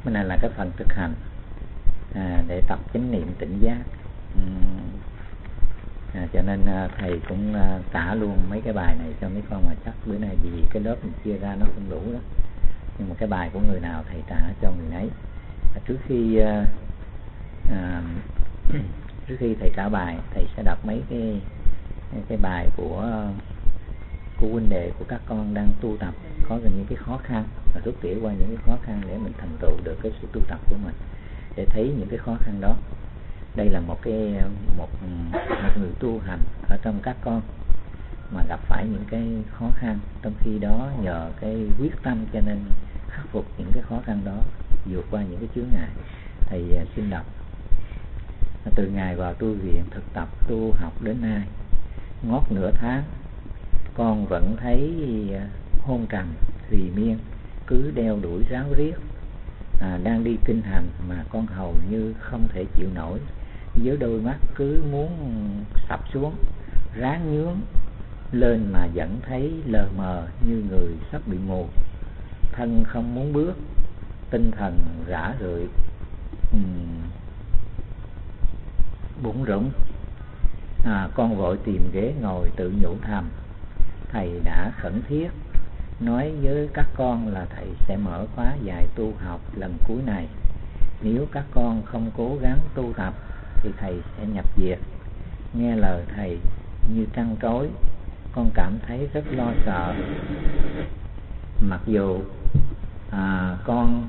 Cái này là cái phần thực hành để tập chánh niệm tỉnh giác. Cho nên thầy cũng tả luôn mấy cái bài này cho mấy con, mà chắc bữa nay vì cái lớp mình chia ra nó không đủ đó, nhưng mà cái bài của người nào thầy tả cho người nấy. Trước khi thầy trả bài, thầy sẽ đọc mấy cái bài của huynh đệ của các con đang tu tập, có những cái khó khăn, và rút tỉa qua những cái khó khăn để mình thành tựu được cái sự tu tập của mình, để thấy những cái khó khăn đó. Đây là một người tu hành ở trong các con mà gặp phải những cái khó khăn, trong khi đó nhờ cái quyết tâm cho nên khắc phục những cái khó khăn đó, vượt qua những cái chướng ngại. Thầy xin đọc: từ ngày vào tu viện thực tập tu học đến nay, ngót nửa tháng, con vẫn thấy hôn trầm thùy miên, cứ đeo đuổi ráo riết. Đang đi kinh hành mà con hầu như không thể chịu nổi, với đôi mắt cứ muốn sập xuống, ráng nhướng lên mà vẫn thấy lờ mờ như người sắp bị mù. Thân không muốn bước, tinh thần rã rượi, bủn rủn. Con vội tìm ghế ngồi tự nhủ thầm. Thầy đã khẩn thiết nói với các con là thầy sẽ mở khóa dạy tu học lần cuối này. Nếu các con không cố gắng tu tập thì thầy sẽ nhập diệt. Nghe lời thầy như trăn trối, con cảm thấy rất lo sợ. Mặc dù con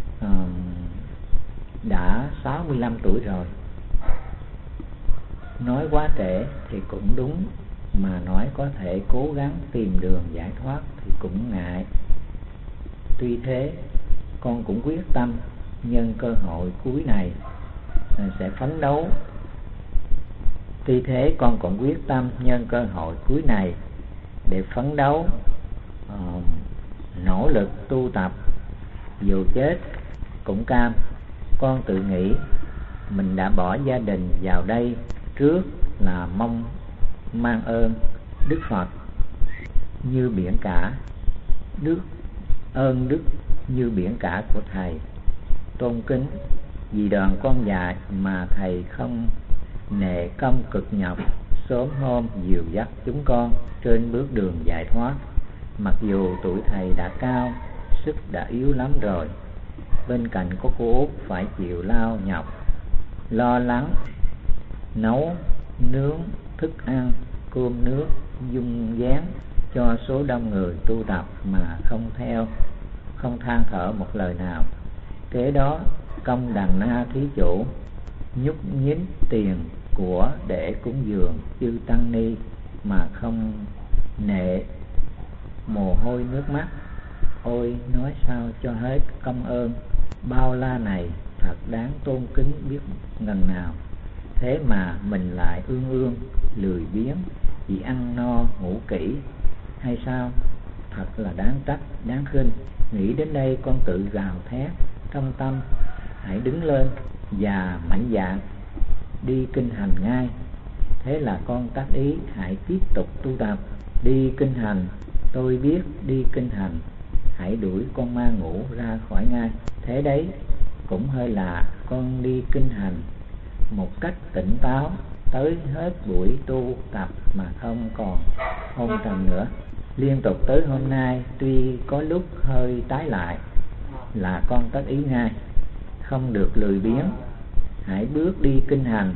đã 65 tuổi rồi. Nói quá trễ thì cũng đúng, mà nói có thể cố gắng tìm đường giải thoát thì cũng ngại. Tuy thế, con cũng quyết tâm nhân cơ hội cuối này sẽ phấn đấu. Tuy thế, con cũng quyết tâm nhân cơ hội cuối này để phấn đấu, nỗ lực tu tập, dù chết cũng cam. Con tự nghĩ mình đã bỏ gia đình vào đây trước là mong mang ơn Đức Phật như biển cả, ơn đức như biển cả của thầy. Tôn kính vì đoàn con dạy mà thầy không nệ công cực nhọc, sớm hôm dìu dắt chúng con trên bước đường giải thoát. Mặc dù tuổi thầy đã cao, sức đã yếu lắm rồi, bên cạnh có cô út phải chịu lao nhọc, lo lắng nấu nướng thức ăn, cơm nước, dung dáng cho số đông người tu tập mà không than thở một lời nào. Kế đó công đàn na thí chủ nhúc nhích tiền của để cúng dường chư tăng ni mà không nệ mồ hôi nước mắt. Ôi nói sao cho hết công ơn bao la này, thật đáng tôn kính biết ngần nào. Thế mà mình lại ương lười biếng vì ăn no ngủ kỹ hay sao? Thật là đáng trách, đáng khinh. Nghĩ đến đây con tự gào thét trong tâm, hãy đứng lên và mạnh dạn đi kinh hành ngay. Thế là con tác ý hãy tiếp tục tu tập. Đi kinh hành, tôi biết đi kinh hành, hãy đuổi con ma ngủ ra khỏi ngay. Thế đấy cũng hơi lạ, con đi kinh hành một cách tỉnh táo tới hết buổi tu tập mà không còn hôn trầm nữa. Liên tục tới hôm nay, tuy có lúc hơi tái lại, là con tất ý ngay, không được lười biếng. Hãy bước đi kinh hành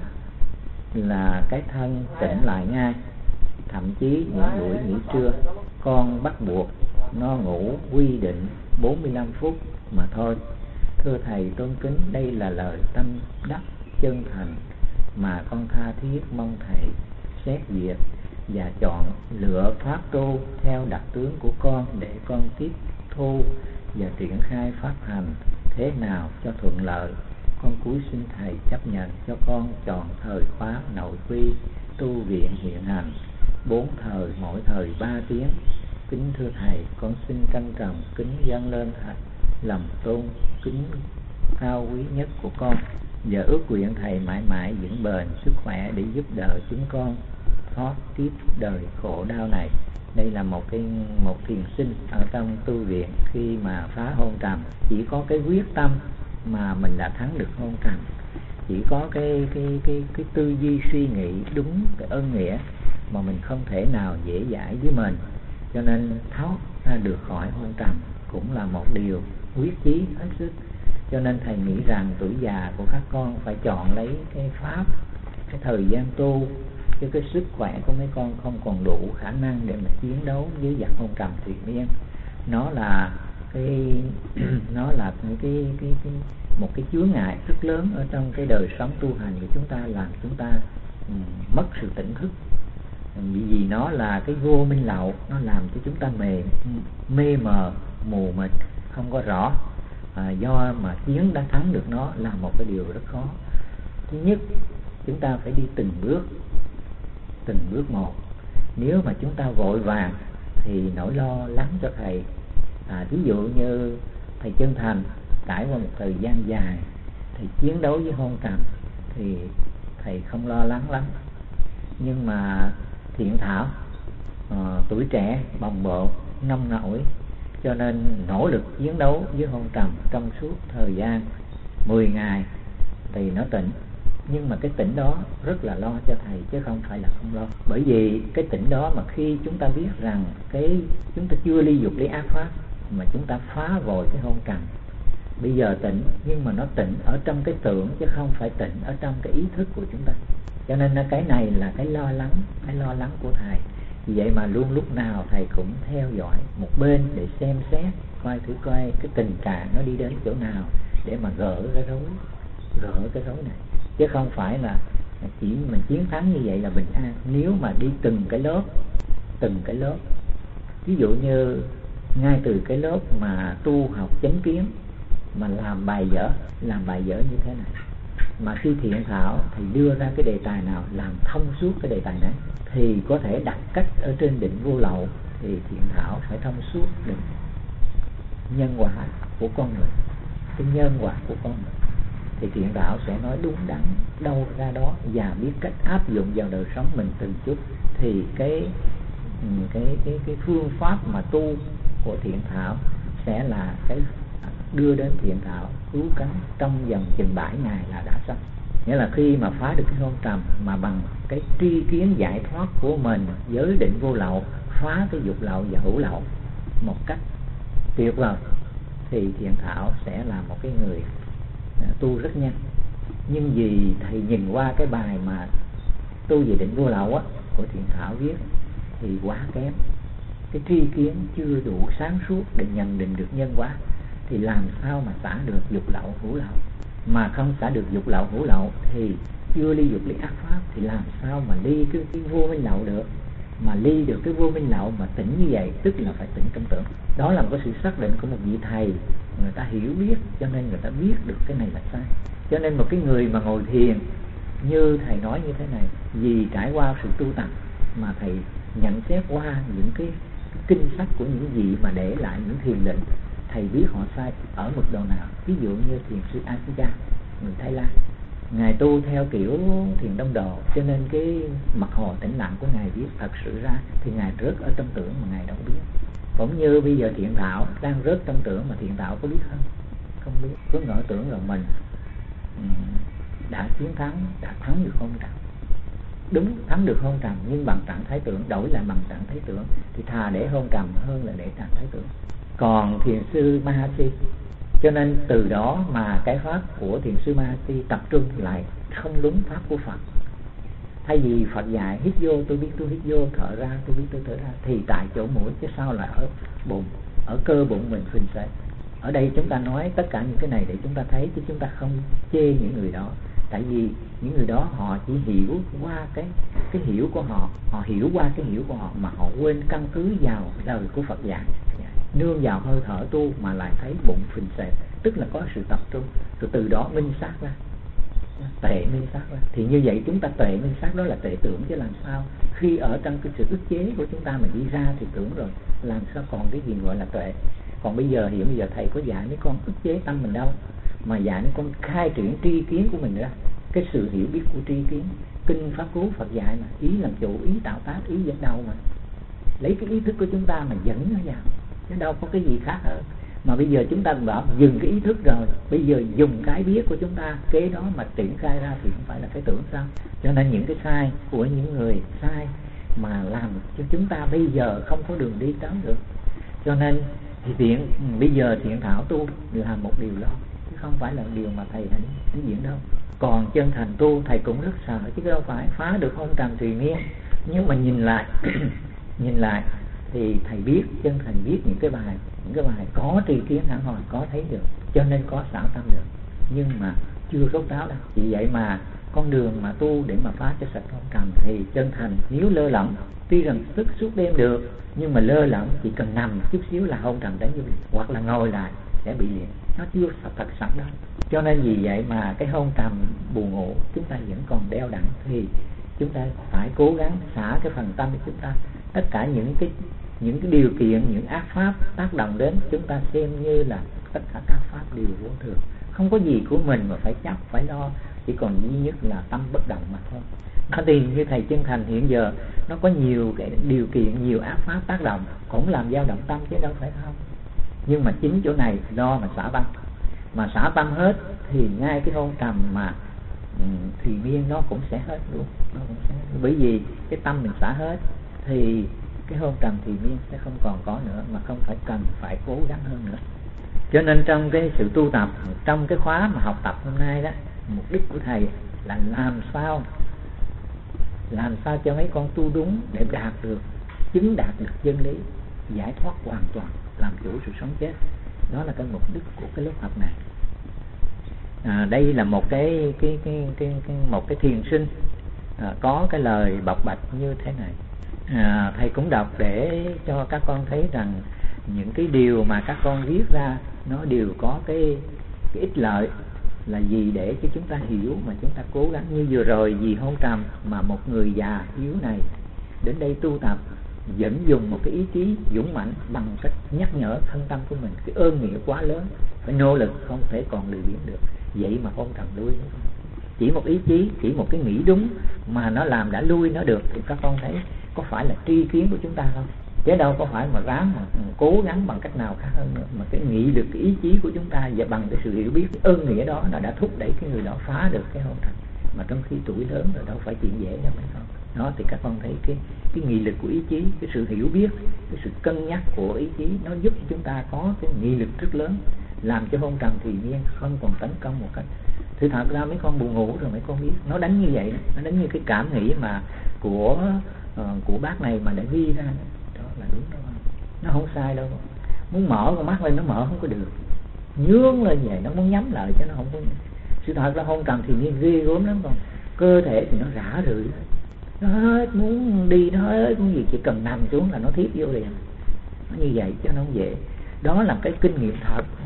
là cái thân tỉnh lại ngay. Thậm chí những buổi nghỉ trưa, con bắt buộc nó ngủ quy định 45 phút mà thôi. Thưa thầy tôn kính, đây là lời tâm đắc chân thành mà con tha thiết mong thầy xét duyệt và chọn lựa pháp tu theo đặc tướng của con để con tiếp thu và triển khai pháp hành thế nào cho thuận lợi. Con cúi xin thầy chấp nhận cho con chọn thời khóa nội quy tu viện hiện hành 4 thời, mỗi thời 3 tiếng. Kính thưa thầy, con xin trân trọng kính dâng lên lòng tôn kính cao quý nhất của con, và ước nguyện thầy mãi mãi vững bền sức khỏe để giúp đỡ chúng con thoát tiếp đời khổ đau này. Đây là một thiền sinh ở trong tu viện, khi mà phá hôn trầm chỉ có cái quyết tâm mà mình đã thắng được hôn trầm. Chỉ có cái tư duy suy nghĩ đúng cái ơn nghĩa mà mình không thể nào dễ dãi với mình, cho nên thoát ra được khỏi hôn trầm cũng là một điều quyết chí hết sức. Cho nên thầy nghĩ rằng tuổi già của các con phải chọn lấy cái pháp, cái thời gian tu, chứ cái sức khỏe của mấy con không còn đủ khả năng để mà chiến đấu với giặc hôn trầm thủy miên. Nó là một cái chướng ngại rất lớn ở trong cái đời sống tu hành của chúng ta, làm chúng ta mất sự tỉnh thức. Vì nó là cái vô minh lậu, nó làm cho chúng ta mê mờ, mù mịt, không có rõ. Do mà chiến đã thắng được nó là một cái điều rất khó. Thứ nhất, chúng ta phải đi từng bước một. Nếu mà chúng ta vội vàng thì nỗi lo lắng cho thầy. Ví dụ như thầy Chân Thành trải qua một thời gian dài thầy chiến đấu với hôn trầm thì thầy không lo lắng lắm. Nhưng mà Thiện Thảo tuổi trẻ bồng bột nông nổi, cho nên nỗ lực chiến đấu với hôn trầm trong suốt thời gian 10 ngày thì nó tỉnh. Nhưng mà cái tỉnh đó rất là lo cho thầy, chứ không phải là không lo. Bởi vì cái tỉnh đó mà khi chúng ta biết rằng chúng ta chưa ly dục lý ác pháp mà chúng ta phá vội cái hôn trầm, bây giờ tỉnh nhưng mà nó tỉnh ở trong cái tưởng chứ không phải tỉnh ở trong cái ý thức của chúng ta. Cho nên cái này là cái lo lắng của thầy. Vì vậy mà luôn lúc nào thầy cũng theo dõi một bên để xem xét coi cái tình trạng nó đi đến chỗ nào để mà gỡ cái rối này, chứ không phải là chỉ mình chiến thắng như vậy là bình an. Nếu mà đi từng cái lớp, ví dụ như ngay từ cái lớp mà tu học chánh kiến mà làm bài dở như thế này, mà khi Thiện Thảo thì đưa ra cái đề tài nào làm thông suốt cái đề tài này thì có thể đặt cách ở trên định vô lậu, thì Thiện Thảo phải thông suốt định nhân quả của con người, cái nhân quả của con người, thì Thiện Thảo sẽ nói đúng đắn đâu ra đó và biết cách áp dụng vào đời sống mình từng chút. Thì cái phương pháp mà tu của Thiện Thảo sẽ là cái đưa đến Thiện Thảo cứu cánh trong vòng chừng 7 ngày là đã xong. Nghĩa là khi mà phá được cái hôn trầm mà bằng cái tri kiến giải thoát của mình, giới định vô lậu, phá cái dục lậu và hữu lậu một cách tuyệt vời, thì Thiện Thảo sẽ là một cái người tu rất nhanh. Nhưng vì thầy nhìn qua cái bài mà tu về định vô lậu của Thiện Thảo viết thì quá kém, cái tri kiến chưa đủ sáng suốt để nhận định được nhân quả, thì làm sao mà xả được dục lậu hữu lậu. Mà không xả được dục lậu hữu lậu thì chưa ly dục lý ác pháp, thì làm sao mà ly cái vô minh lậu được. Mà ly được cái vô minh lậu mà tỉnh như vậy tức là phải tỉnh trong tưởng. Đó là một cái sự xác định của một vị thầy, người ta hiểu biết cho nên người ta biết được cái này là sai. Cho nên một cái người mà ngồi thiền như thầy nói như thế này, vì trải qua sự tu tập mà thầy nhận xét qua những cái kinh sách của những vị mà để lại những thiền định, thầy biết họ sai ở mức độ nào. Ví dụ như thiền sư Asija, người Thái Lan, ngài tu theo kiểu thiền đông đồ, cho nên cái mặt hồ tĩnh lặng của ngài viết thật sự ra thì ngài rớt ở trong tưởng mà ngài đâu biết. Cũng như bây giờ Thiện Thảo đang rớt trong tưởng mà Thiện Thảo có biết không? Không biết. Cứ ngỡ tưởng là mình đã chiến thắng, đã thắng được hôn trầm. Đúng, thắng được hôn trầm nhưng bằng trạng thái tưởng, đổi lại bằng trạng thái tưởng thì thà để hôn trầm hơn là để trạng thái tưởng. Còn thiền sư Mahasi, cho nên từ đó mà cái pháp của thiền sư Mahasi tập trung lại không đúng pháp của Phật. Thay vì Phật dạy hít vô tôi biết tôi hít vô, thở ra tôi biết tôi thở ra, thì tại chỗ mũi chứ sao là ở bụng, ở cơ bụng mình phình sệ. Ở đây chúng ta nói tất cả những cái này để chúng ta thấy, chứ chúng ta không chê những người đó. Tại vì những người đó họ chỉ hiểu qua cái hiểu của họ, họ hiểu qua cái hiểu của họ mà họ quên căn cứ vào lời của Phật dạy. Nương vào hơi thở tu mà lại thấy bụng phình sệt, tức là có sự tập trung, rồi từ đó minh sát ra, tuệ minh sát ra. Thì như vậy chúng ta tuệ minh sát đó là tuệ tưởng, chứ làm sao khi ở trong cái sự ức chế của chúng ta mà đi ra thì tưởng rồi, làm sao còn cái gì gọi là tuệ. Còn bây giờ bây giờ thầy có dạy mấy con ức chế tâm mình đâu, mà dạy mấy con khai triển tri kiến của mình ra, cái sự hiểu biết của tri kiến. Kinh Pháp Cú Phật dạy mà ý làm chủ, ý tạo tác, ý dẫn đầu, mà lấy cái ý thức của chúng ta mà dẫn nó vào, chứ đâu có cái gì khác hơn. Mà bây giờ chúng ta bảo dừng cái ý thức rồi, bây giờ dùng cái biết của chúng ta kế đó mà triển khai ra thì không phải là cái tưởng sao. Cho nên những cái sai của những người sai mà làm cho chúng ta bây giờ không có đường đi tới được. Cho nên thì bây giờ thiện thảo tu là một điều đó, chứ không phải là điều mà thầy hãy diễn đâu. Còn chân thành tu thầy cũng rất sợ, chứ đâu phải phá được hôn trầm thùy miên. Nhưng mà nhìn lại nhìn lại thì thầy biết, chân thành viết những cái bài có tri kiến hẳn hoi, có thấy được, cho nên có xảo tâm được, nhưng mà chưa rốt ráo đâu. Vì vậy mà con đường mà tu để mà phá cho sạch hôn trầm thì chân thành nếu lơ lỏng, tuy rằng thức suốt đêm được, nhưng mà lơ lỏng chỉ cần nằm chút xíu là hôn trầm đến vô liền, hoặc là ngồi lại sẽ bị liền, nó chưa thật sẵn đâu. Cho nên vì vậy mà cái hôn trầm buồn ngủ chúng ta vẫn còn đeo đẳng, thì chúng ta phải cố gắng xả cái phần tâm của chúng ta. Tất cả những cái điều kiện, những ác pháp tác động đến chúng ta xem như là tất cả các pháp đều vô thường, không có gì của mình mà phải chấp phải lo, chỉ còn duy nhất là tâm bất động mà thôi. Nó thì như thầy chân thành hiện giờ nó có nhiều cái điều kiện, nhiều ác pháp tác động cũng làm dao động tâm chứ đâu phải không. Nhưng mà chính chỗ này lo mà xả tâm, mà xả tâm hết thì ngay cái hôn trầm mà thùy miên nó cũng sẽ hết luôn, nó cũng sẽ hết. Bởi vì cái tâm mình xả hết thì cái hôn trầm thùy miên sẽ không còn có nữa, mà không phải cần phải cố gắng hơn nữa. Cho nên trong cái sự tu tập, trong cái khóa mà học tập hôm nay đó, mục đích của thầy là làm sao cho mấy con tu đúng để chứng đạt được chân lý, giải thoát hoàn toàn, làm chủ sự sống chết. Đó là cái mục đích của cái lớp học này. Đây là một cái thiền sinh có cái lời bộc bạch như thế này. Thầy cũng đọc để cho các con thấy rằng những cái điều mà các con viết ra nó đều có cái ích lợi là gì để cho chúng ta hiểu, mà chúng ta cố gắng. Như vừa rồi vì hôn trầm mà một người già yếu này đến đây tu tập, vẫn dùng một cái ý chí dũng mạnh bằng cách nhắc nhở thân tâm của mình, cái ơn nghĩa quá lớn, phải nỗ lực không thể còn lười biếng được. Vậy mà hôn trầm lui, chỉ một ý chí, chỉ một cái nghĩ đúng mà nó làm đã lui nó được, thì các con thấy có phải là tri kiến của chúng ta không? Chứ đâu có phải mà ráng mà cố gắng bằng cách nào khác hơn nữa, mà cái nghĩ được cái ý chí của chúng ta và bằng cái sự hiểu biết, cái ơn nghĩa đó nó đã thúc đẩy cái người đó phá được cái hôn trầm, mà trong khi tuổi lớn rồi đâu phải chuyện dễ đâu phải không? Đó thì các con thấy cái nghị lực của ý chí, cái sự hiểu biết, cái sự cân nhắc của ý chí nó giúp cho chúng ta có cái nghị lực rất lớn, làm cho hôn trầm thùy miên không còn tấn công một cách. Thì thật ra mấy con buồn ngủ rồi mấy con biết nó đánh như vậy, nó đánh như cái cảm nghĩ mà của bác này mà đã ghi ra đó là đúng đâu, nó không sai đâu. Muốn mở con mắt lên nó mở không có được, nhướng lên vậy nó muốn nhắm lại cho nó không có. Sự thật là hôn trầm thì nhiên ghê gớm lắm, còn cơ thể thì nó rã rượi, nó hết muốn đi, nó hết muốn gì, chỉ cần nằm xuống là nó thiếp vô liền. Nó như vậy chứ nó không dễ. Đó là cái kinh nghiệm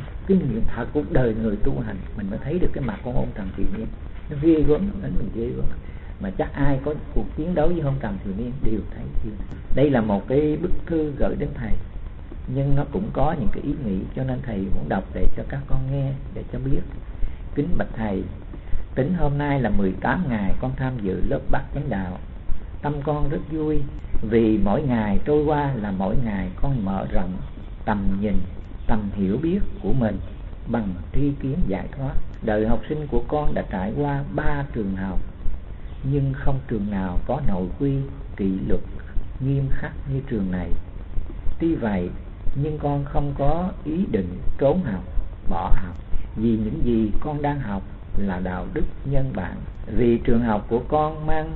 thật của đời người tu hành, mình mới thấy được cái mặt của hôn trầm thùy miên. Nó ghê gớm, đến mình ghê gớm. Mà chắc ai có cuộc chiến đấu với hôn trầm thùy miên đều thấy chưa. Đây là một cái bức thư gửi đến thầy, nhưng nó cũng có những cái ý nghĩ, cho nên thầy muốn đọc để cho các con nghe, để cho biết. Kính bạch thầy, tính hôm nay là 18 ngày con tham dự lớp Bát Chánh Đạo. Tâm con rất vui, vì mỗi ngày trôi qua là mỗi ngày con mở rộng tầm nhìn, tầm hiểu biết của mình bằng tri kiến giải thoát. Đời học sinh của con đã trải qua 3 trường học, nhưng không trường nào có nội quy, kỷ luật nghiêm khắc như trường này. Tuy vậy, nhưng con không có ý định trốn học, bỏ học, vì những gì con đang học là đạo đức nhân bản. Vì trường học của con mang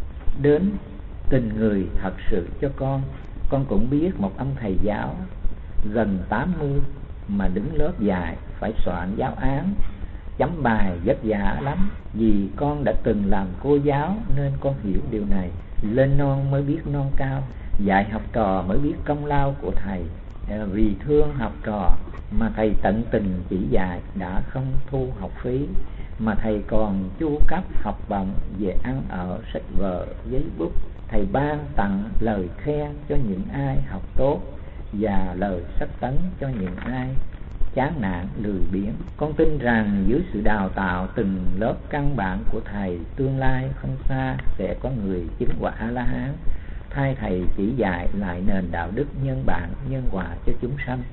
đến tình người thật sự cho con cũng biết một ông thầy giáo gần 80 mà đứng lớp dạy, phải soạn giáo án, chấm bài vất vả lắm. Vì con đã từng làm cô giáo nên con hiểu điều này. Lên non mới biết non cao, dạy học trò mới biết công lao của thầy. Vì thương học trò mà thầy tận tình chỉ dạy, đã không thu học phí, mà thầy còn chu cấp học bổng về ăn ở, sách vở, giấy bút. Thầy ban tặng lời khen cho những ai học tốt và lời sách tấn cho những ai chán nản lười biếng. Con tin rằng dưới sự đào tạo từng lớp căn bản của thầy, tương lai không xa sẽ có người chứng quả A-la-hán thay thầy chỉ dạy lại nền đạo đức nhân bản, nhân quả cho chúng sanh.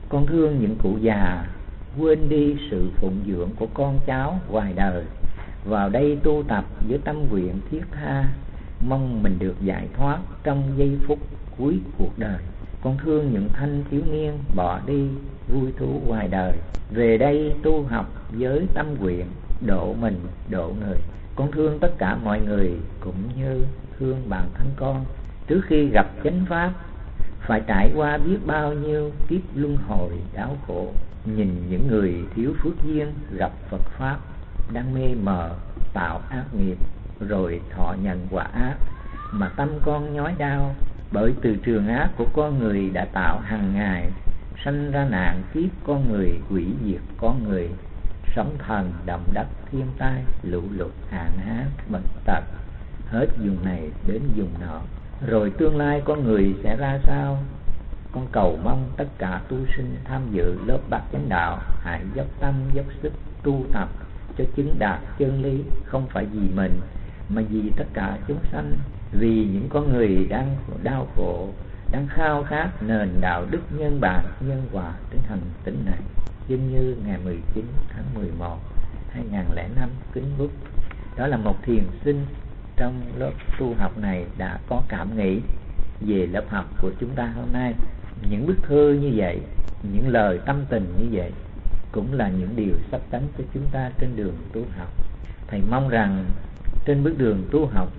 Con thương những cụ già quên đi sự phụng dưỡng của con cháu ngoài đời, vào đây tu tập với tâm nguyện thiết tha, mong mình được giải thoát trong giây phút cuối cuộc đời. Con thương những thanh thiếu niên bỏ đi vui thú ngoài đời, về đây tu học với tâm nguyện độ mình độ người. Con thương tất cả mọi người cũng như thương bản thân con. Trước khi gặp chánh pháp phải trải qua biết bao nhiêu kiếp luân hồi đau khổ. Nhìn những người thiếu phước duyên gặp Phật pháp đang mê mờ tạo ác nghiệp, rồi thọ nhận quả ác mà tâm con nhói đau. Bởi từ trường ác của con người đã tạo hàng ngày sanh ra nạn kiếp con người, hủy diệt con người, sóng thần động đất thiên tai lũ lụt hạn hán bệnh tật, hết vùng này đến vùng nọ. Rồi tương lai con người sẽ ra sao? Con cầu mong tất cả tu sinh tham dự lớp bát chánh đạo hãy dốc tâm dốc sức tu tập cho chứng đạt chân lý, không phải vì mình mà vì tất cả chúng sanh, vì những con người đang đau khổ, đang khao khát nền đạo đức nhân bản nhân quả trên hành tinh này. Giống như ngày 19 tháng 11 2005 kính bút, đó là một thiền sinh trong lớp tu học này đã có cảm nghĩ về lớp học của chúng ta hôm nay. Những bức thư như vậy, những lời tâm tình như vậy cũng là những điều sắp tánh cho chúng ta trên đường tu học. Thầy mong rằng trên bước đường tu học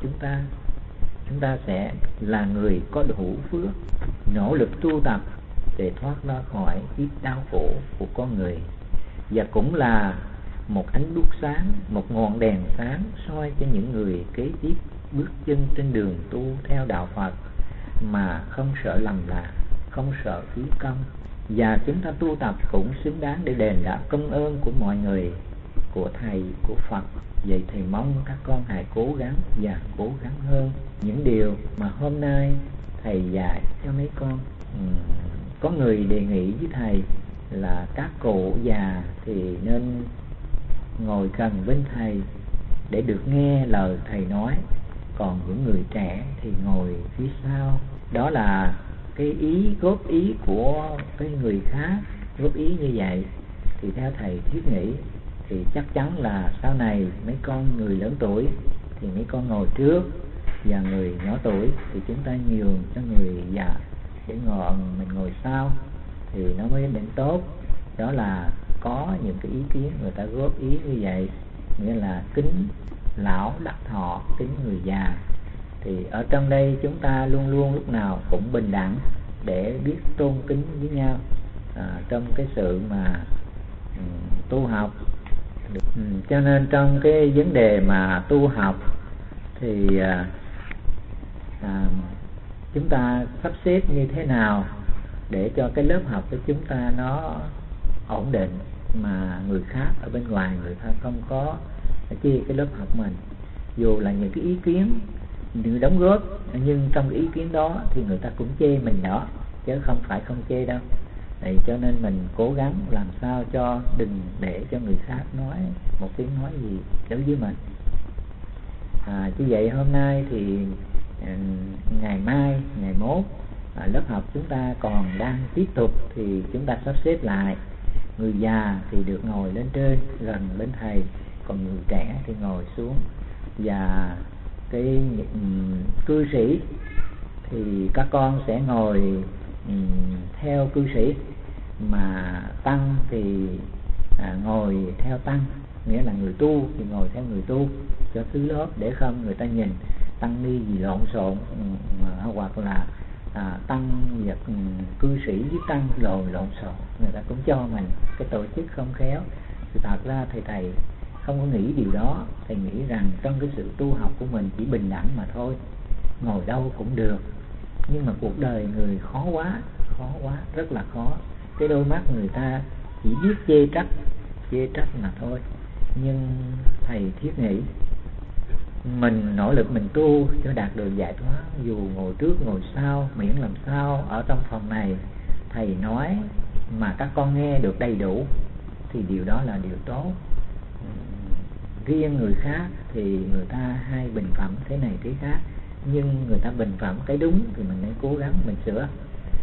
chúng ta sẽ là người có đủ phước, nỗ lực tu tập để thoát ra khỏi kiếp đau khổ của con người, và cũng là một ánh đuốc sáng, một ngọn đèn sáng soi cho những người kế tiếp bước chân trên đường tu theo đạo Phật mà không sợ lầm lạc, không sợ phí công. Và chúng ta tu tập cũng xứng đáng để đền đáp công ơn của mọi người, của Thầy, của Phật. Vậy Thầy mong các con hãy cố gắng và cố gắng hơn những điều mà hôm nay Thầy dạy cho mấy con. Có người đề nghị với Thầy là các cụ già thì nên ngồi gần bên Thầy để được nghe lời Thầy nói, còn những người trẻ thì ngồi phía sau. Đó là cái góp ý của cái người khác góp ý như vậy, thì theo Thầy thiết nghĩ thì chắc chắn là sau này mấy con người lớn tuổi thì mấy con ngồi trước, và người nhỏ tuổi thì chúng ta nhường cho người già để mình ngồi sau thì nó mới đến tốt. Đó là có những cái ý kiến người ta góp ý như vậy, nghĩa là kính lão đắc thọ, kính người già. Thì ở trong đây chúng ta luôn luôn lúc nào cũng bình đẳng để biết tôn kính với nhau trong cái sự mà tu học. Cho nên trong cái vấn đề mà tu học thì chúng ta sắp xếp như thế nào để cho cái lớp học của chúng ta nó ổn định, mà người khác ở bên ngoài người ta không có chê cái lớp học mình. Dù là những cái ý kiến, những đóng góp, nhưng trong cái ý kiến đó thì người ta cũng chê mình đó, chứ không phải không chê đâu. Vậy cho nên mình cố gắng làm sao cho đừng để cho người khác nói một tiếng nói gì đối với mình. Như vậy hôm nay thì ngày mai, ngày mốt lớp học chúng ta còn đang tiếp tục, thì chúng ta sắp xếp lại. Người già thì được ngồi lên trên gần bên Thầy, còn người trẻ thì ngồi xuống. Và cái cư sĩ thì các con sẽ ngồi theo cư sĩ, mà tăng thì ngồi theo tăng, nghĩa là người tu thì ngồi theo người tu cho thứ lớp, để không người ta nhìn tăng ni gì lộn xộn, hoặc là tăng và cư sĩ với tăng lộn xộn, người ta cũng cho mình cái tổ chức không khéo. Thì thật ra thầy không có nghĩ điều đó. Thầy nghĩ rằng trong cái sự tu học của mình chỉ bình đẳng mà thôi, ngồi đâu cũng được. Nhưng mà cuộc đời người khó quá, rất là khó. Cái đôi mắt người ta chỉ biết chê trách mà thôi. Nhưng thầy thiết nghĩ mình nỗ lực mình tu cho đạt được giải thoát, dù ngồi trước ngồi sau, miễn làm sao ở trong phòng này thầy nói mà các con nghe được đầy đủ thì điều đó là điều tốt. Riêng người khác thì người ta hay bình phẩm thế này thế khác, nhưng người ta bình phẩm cái đúng thì mình nên cố gắng mình sửa.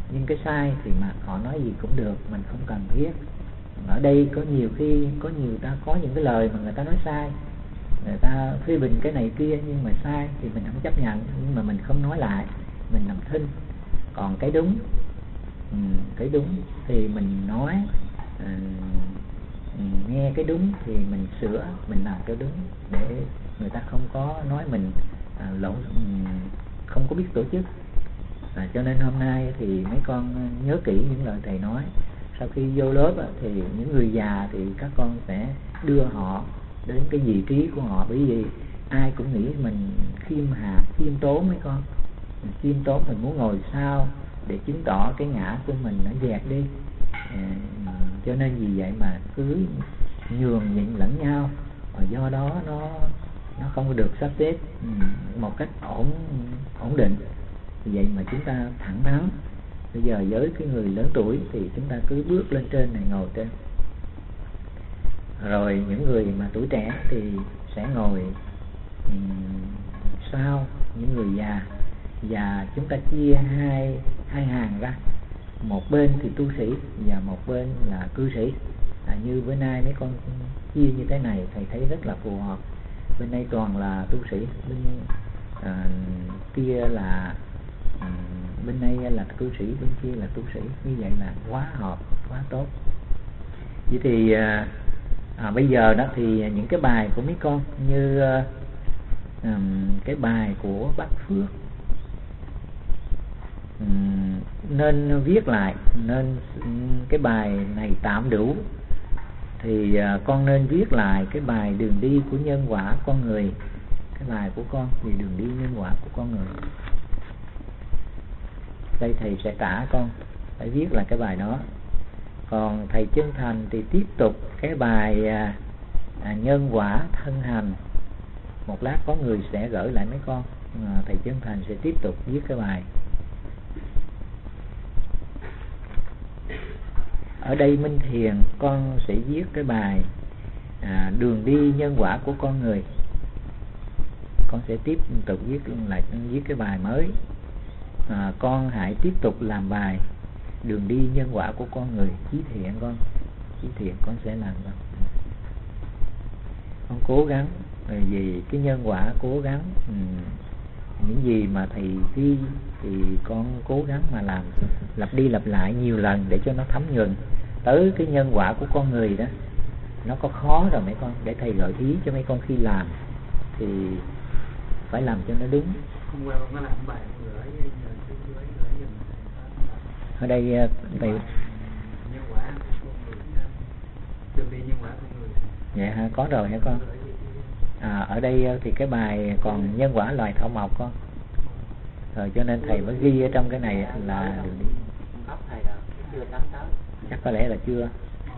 Nhưng cái sai thì mà họ nói gì cũng được, mình không cần thiết. Ở đây có nhiều khi có nhiều ta có những cái lời mà người ta nói sai, người ta phê bình cái này kia nhưng mà sai thì mình không chấp nhận, nhưng mà mình không nói lại, mình làm thinh. Còn cái đúng, cái đúng thì mình nói, nghe cái đúng thì mình sửa, mình làm cho đúng, để người ta không có nói mình lộn, không có biết tổ chức. Cho nên hôm nay thì mấy con nhớ kỹ những lời thầy nói. Sau khi vô lớp thì những người già thì các con sẽ đưa họ đến cái vị trí của họ, bởi vì ai cũng nghĩ mình khiêm tốn mấy con. Mình khiêm tốn, mình muốn ngồi sau để chứng tỏ cái ngã của mình nó dẹt đi. Cho nên vì vậy mà cứ nhường nhịn lẫn nhau, và do đó nó không được sắp xếp một cách ổn định. Vì vậy mà chúng ta thẳng thắn. Bây giờ với cái người lớn tuổi thì chúng ta cứ bước lên trên này, ngồi trên. Rồi những người mà tuổi trẻ thì sẽ ngồi sau những người già. Và chúng ta chia hai hàng ra, một bên thì tu sĩ và một bên là cư sĩ. Như bữa nay mấy con chia như thế này thầy thấy rất là phù hợp. Bên đây toàn là tu sĩ, bên kia là bên đây là cư sĩ, bên kia là tu sĩ. Như vậy là quá hợp, quá tốt. Vậy thì bây giờ đó thì những cái bài của mấy con như cái bài của bác Phước nên viết lại, nên cái bài này tạm đủ thì con nên viết lại cái bài đường đi của nhân quả con người. Cái bài của con thì đường đi nhân quả của con người. Đây thầy sẽ trả con phải viết lại cái bài đó. Còn thầy Chân Thành thì tiếp tục cái bài nhân quả thân hành. Một lát có người sẽ gửi lại mấy con. Thầy Chân Thành sẽ tiếp tục viết cái bài. Ở đây Minh Thiền con sẽ viết cái bài đường đi nhân quả của con người. Con sẽ tiếp tục viết cái bài mới. Con hãy tiếp tục làm bài đường đi nhân quả của con người. Chí Thiện con sẽ làm đó. Con cố gắng, vì cái nhân quả cố gắng, những gì mà thầy ghi thì con cố gắng mà làm lặp đi lặp lại nhiều lần để cho nó thấm nhuần. Tới cái nhân quả của con người đó nó có khó rồi mấy con, để thầy gợi ý cho mấy con khi làm thì phải làm cho nó đúng. Hôm qua con có làm bài gửi ở đây thầy nhân quả của con người, đường đi nhân quả của người. Dạ hả, có rồi hả con? Ở đây thì cái bài còn nhân quả loài thảo mộc con. Rồi cho nên thầy mới ghi ở trong cái này là đường đi. Chắc có lẽ là chưa.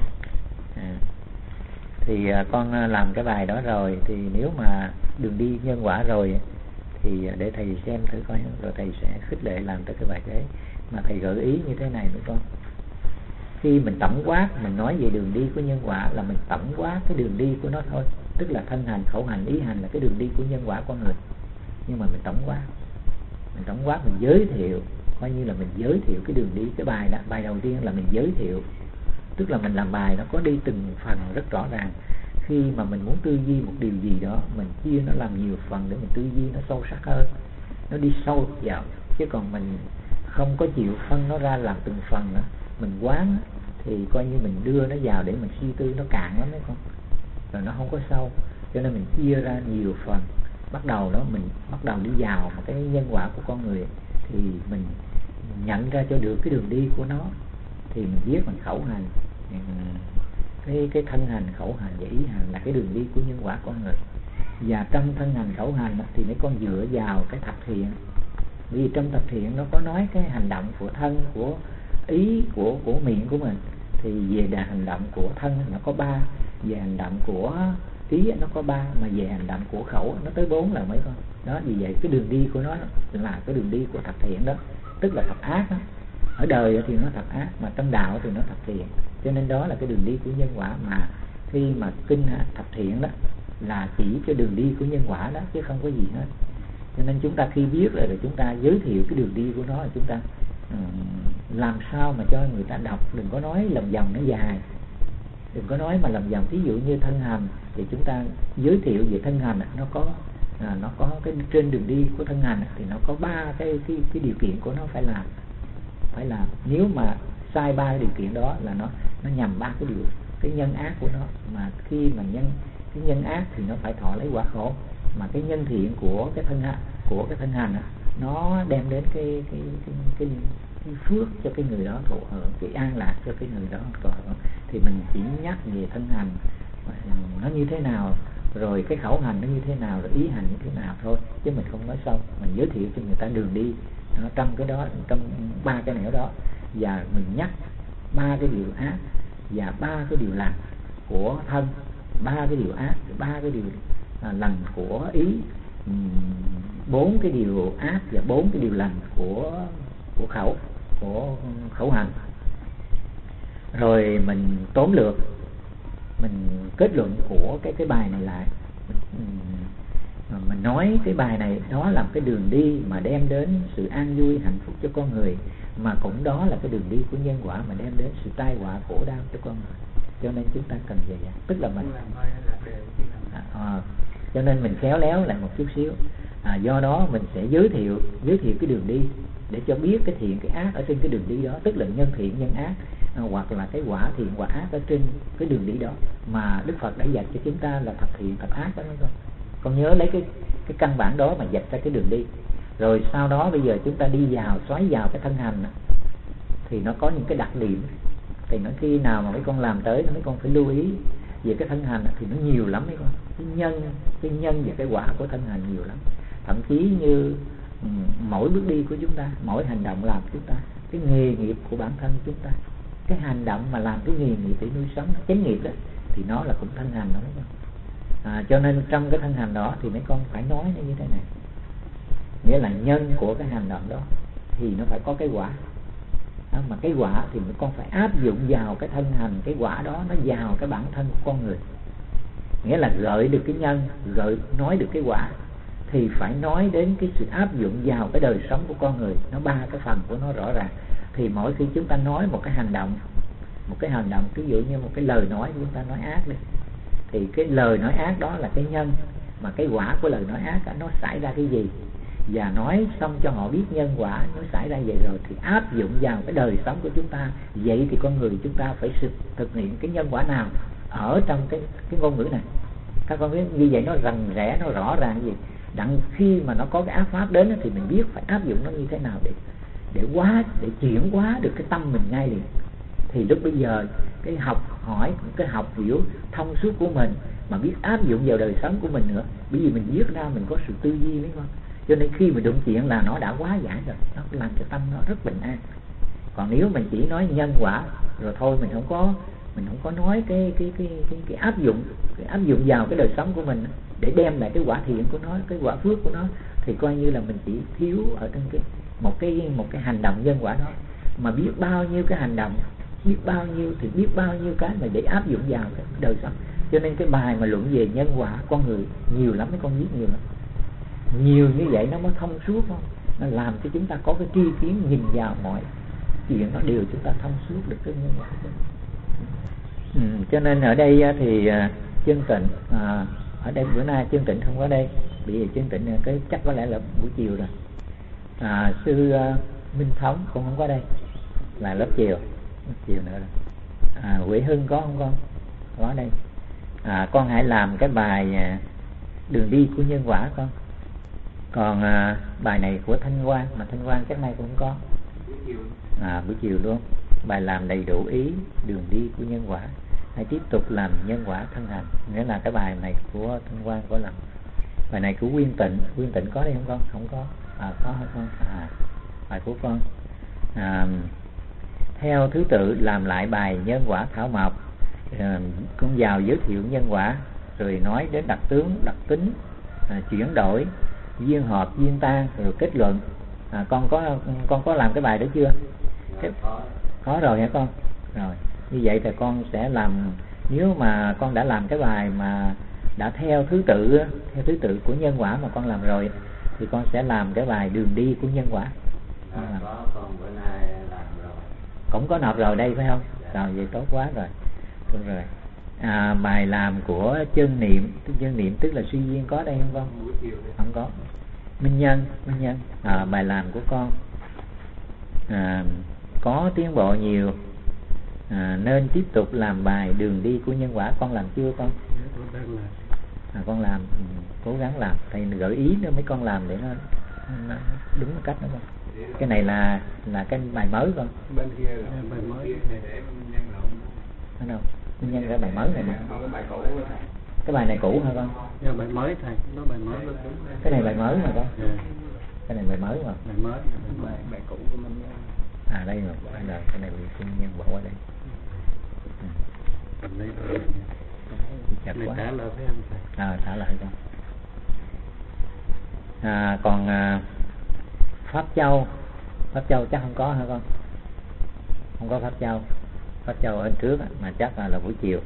Thì con làm cái bài đó rồi, thì nếu mà đường đi nhân quả rồi thì để thầy xem thử coi, rồi thầy sẽ khích lệ làm tới cái bài kế. Mà thầy gợi ý như thế này nữa con. Khi mình tổng quát, mình nói về đường đi của nhân quả là mình tổng quát cái đường đi của nó thôi. Tức là thân hành, khẩu hành, ý hành là cái đường đi của nhân quả con người. Nhưng mà mình tổng quát, mình giới thiệu, coi như là mình giới thiệu cái đường đi. Cái bài đó, bài đầu tiên là mình giới thiệu. Tức là mình làm bài nó có đi từng phần rất rõ ràng. Khi mà mình muốn tư duy một điều gì đó, mình chia nó làm nhiều phần để mình tư duy nó sâu sắc hơn, nó đi sâu vào. Chứ còn mình không có chịu phân nó ra làm từng phần nữa, mình quán thì coi như mình đưa nó vào để mình suy tư, nó cạn lắm đấy con, rồi nó không có sâu. Cho nên mình chia ra nhiều phần. Bắt đầu đó mình bắt đầu đi vào một cái nhân quả của con người, thì mình nhận ra cho được cái đường đi của nó, thì mình viết bằng khẩu hành. Cái thân hành, khẩu hành và ý hành là cái đường đi của nhân quả con người. Và trong thân hành, khẩu hành thì mấy con dựa vào cái thập thiện. Vì trong thập thiện nó có nói cái hành động của thân, của ý, của miệng của mình. Thì về hành động của thân nó có 3, về hành động của ý nó có 3, mà về hành động của khẩu nó tới 4 lần mấy con. Đó, vì vậy cái đường đi của nó là cái đường đi của thập thiện đó, tức là thập ác đó. Ở đời thì nó thập ác, mà trong đạo thì nó thập thiện. Cho nên đó là cái đường đi của nhân quả. Mà khi mà kinh thập thiện đó là chỉ cho đường đi của nhân quả đó, chứ không có gì hết. Cho nên chúng ta khi viết rồi chúng ta giới thiệu cái đường đi của nó, là chúng ta làm sao mà cho người ta đọc, đừng có nói lòng vòng nó dài, đừng có nói mà lòng vòng. Ví dụ như thân hành thì chúng ta giới thiệu về thân hành, nó có cái trên đường đi của thân hành thì nó có 3 cái điều kiện của nó phải làm. Nếu mà sai 3 cái điều kiện đó là nó nhằm 3 cái điều, cái nhân ác của nó. Mà khi mà cái nhân ác thì nó phải thọ lấy quả khổ, mà cái nhân thiện của cái thân hành nó đem đến cái phước cho cái người đó thụ hưởng, cái an lạc cho cái người đó thụ hưởng. Thì mình chỉ nhắc về thân hành nó như thế nào, rồi cái khẩu hành nó như thế nào, rồi ý hành như thế nào thôi, chứ mình không nói sâu. Mình giới thiệu cho người ta đường đi nó trong cái đó, trong 3 cái nẻo đó, và mình nhắc 3 cái điều ác và 3 cái điều lành của thân, 3 cái điều ác, 3 cái điều lành của ý, 4 cái điều ác và 4 cái điều lành của khẩu hành. Rồi mình tóm lược, mình kết luận của cái bài này lại. Mình nói cái bài này đó là cái đường đi mà đem đến sự an vui hạnh phúc cho con người, mà cũng đó là cái đường đi của nhân quả mà đem đến sự tai họa khổ đau cho con người. Cho nên chúng ta cần về dạng, tức là mình cho nên mình khéo léo lại một chút xíu. Do đó mình sẽ giới thiệu cái đường đi để cho biết cái thiện cái ác ở trên cái đường đi đó, tức là nhân thiện nhân ác, hoặc là cái quả thiện quả ác ở trên cái đường đi đó mà Đức Phật đã dạy cho chúng ta là thật thiện thật ác đó. Con nhớ lấy cái căn bản đó mà dạy ra cái đường đi. Rồi sau đó bây giờ chúng ta đi vào, xoáy vào cái thân hành thì nó có những cái đặc điểm. Thì nó khi nào mà mấy con làm tới, mấy con phải lưu ý về cái thân hành thì nó nhiều lắm mấy con. Cái nhân và cái quả của thân hành nhiều lắm. Thậm chí như mỗi bước đi của chúng ta, mỗi hành động làm của chúng ta, cái nghề nghiệp của bản thân chúng ta, cái hành động mà làm cái nghề nghiệp để nuôi sống, chánh nghiệp đó, thì nó là cũng thân hành đó mấy con. Cho nên trong cái thân hành đó thì mấy con phải nói nó như thế này, nghĩa là nhân của cái hành động đó thì nó phải có cái quả. Mà cái quả thì mấy con phải áp dụng vào cái thân hành, cái quả đó nó vào cái bản thân của con người. Nghĩa là gợi được cái nhân, nói được cái quả, thì phải nói đến cái sự áp dụng vào cái đời sống của con người. Nó 3 cái phần của nó rõ ràng. Thì mỗi khi chúng ta nói một cái hành động, ví dụ như một cái lời nói chúng ta nói ác đi, thì cái lời nói ác đó là cái nhân, mà cái quả của lời nói ác nó xảy ra cái gì, và nói xong cho họ biết nhân quả nó xảy ra vậy rồi thì áp dụng vào cái đời sống của chúng ta. Vậy thì con người chúng ta phải thực hiện cái nhân quả nào ở trong cái ngôn ngữ này. Các con biết như vậy nó rành rẽ, nó rõ ràng gì. Đặng khi mà nó có cái áp pháp đến thì mình biết phải áp dụng nó như thế nào để chuyển hóa được cái tâm mình ngay liền. Thì lúc bây giờ cái học hỏi, cái học hiểu thông suốt của mình mà biết áp dụng vào đời sống của mình nữa, bởi vì mình viết ra mình có sự tư duy đấy con. Cho nên khi mà đụng chuyện là nó đã quá giải rồi, nó làm cho tâm nó rất bình an. Còn nếu mình chỉ nói nhân quả rồi thôi, mình không có nói cái áp dụng vào cái đời sống của mình để đem lại cái quả thiện của nó, cái quả phước của nó, thì coi như là mình chỉ thiếu ở trong một cái hành động nhân quả đó. Mà biết bao nhiêu cái hành động, biết bao nhiêu cái mà để áp dụng vào cái đời sống. Cho nên cái bài mà luận về nhân quả con người nhiều lắm, mấy con viết nhiều lắm. Nhiều như vậy nó mới thông suốt không? Nó làm cho chúng ta có cái tri kiến nhìn vào mọi chuyện nó đều chúng ta thông suốt được cái nhân quả. Cho nên ở đây thì Chân Tịnh ở đây bữa nay Chân Tịnh không có đây, bởi vì Chân Tịnh cái chắc có lẽ là buổi chiều rồi. Sư Minh Thống cũng không có đây, là lớp chiều nữa rồi. Huệ Hưng có không con? Có đây. Con hãy làm cái bài đường đi của nhân quả con. Còn bài này của Thanh Quang, mà Thanh Quang chắc nay cũng có. Buổi chiều luôn. Bài làm đầy đủ ý đường đi của nhân quả. Hãy tiếp tục làm nhân quả thân hành. Nghĩa là cái bài này của Thanh Quang có làm. Bài này của Quyên Tịnh có đây không con? Không có. Có hả con? Bài của con. Theo thứ tự làm lại bài nhân quả thảo mộc. Con vào giới thiệu nhân quả, rồi nói đến đặc tướng, đặc tính, chuyển đổi, duyên hợp, duyên tan, rồi kết luận. Con có làm cái bài đó chưa? Có rồi hả con? Rồi. Như vậy thì con sẽ làm, nếu mà con đã làm cái bài mà đã theo thứ tự của nhân quả mà con làm rồi, thì con sẽ làm cái bài đường đi của nhân quả. Có con bữa nay làm rồi. Cũng có nộp rồi đây phải không? Rồi vậy tốt quá rồi. Đúng rồi. Bài làm của chân niệm tức là suy duyên có đây không con? Không có. Minh nhân. Bài làm của con có tiến bộ nhiều, nên tiếp tục làm bài đường đi của nhân quả. Con làm chưa con? Con làm, cố gắng làm. Thầy gợi ý nữa mấy con làm để nó đúng cách đó con. Cái này là cái bài mới con. Bên kia là bài mới để nhân lộn. Ở đâu? Minh nhân cái bài mới này mà. Cái bài cũ rồi. Cái bài này cũ hả con? Bài mới thầy, nó bài mới. Cái này bài mới mà con. Cái này bài mới mà. Bài mới, bài cũ của mình. Đây rồi, cái này bị Minh nhân bỏ qua đây. Chặt quá. Trả lời phải không thầy? Trả lời con. Còn Pháp Châu chắc không có hả con? Không có Pháp Châu ở trước mà chắc là buổi chiều.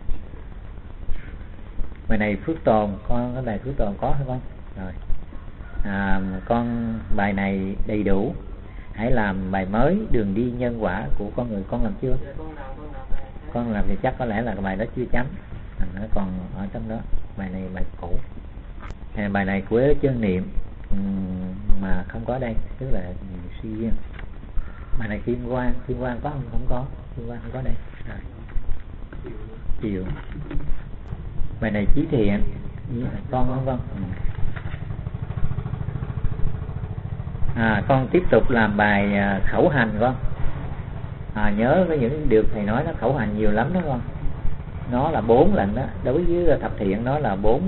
Bài này Phước Tồn, con cái bài Phước Tồn có hả con? Rồi. Con bài này đầy đủ. Hãy làm bài mới đường đi nhân quả của con người. Con làm chưa? Con làm thì chắc có lẽ là cái bài đó chưa chấm, nó còn ở trong đó. Bài này bài cũ. Bài này của chân niệm mà không có đây, tức là suy duyên. Bài này Kim Quang có không? Không có. Kim Quang không có đây. Chiều. Bài này Chí Thiện con không con? Con tiếp tục làm bài khẩu hành con. Nhớ với những điều thầy nói, nó khẩu hành nhiều lắm đó con. Nó là 4 lần đó. Đối với thập thiện nó là 4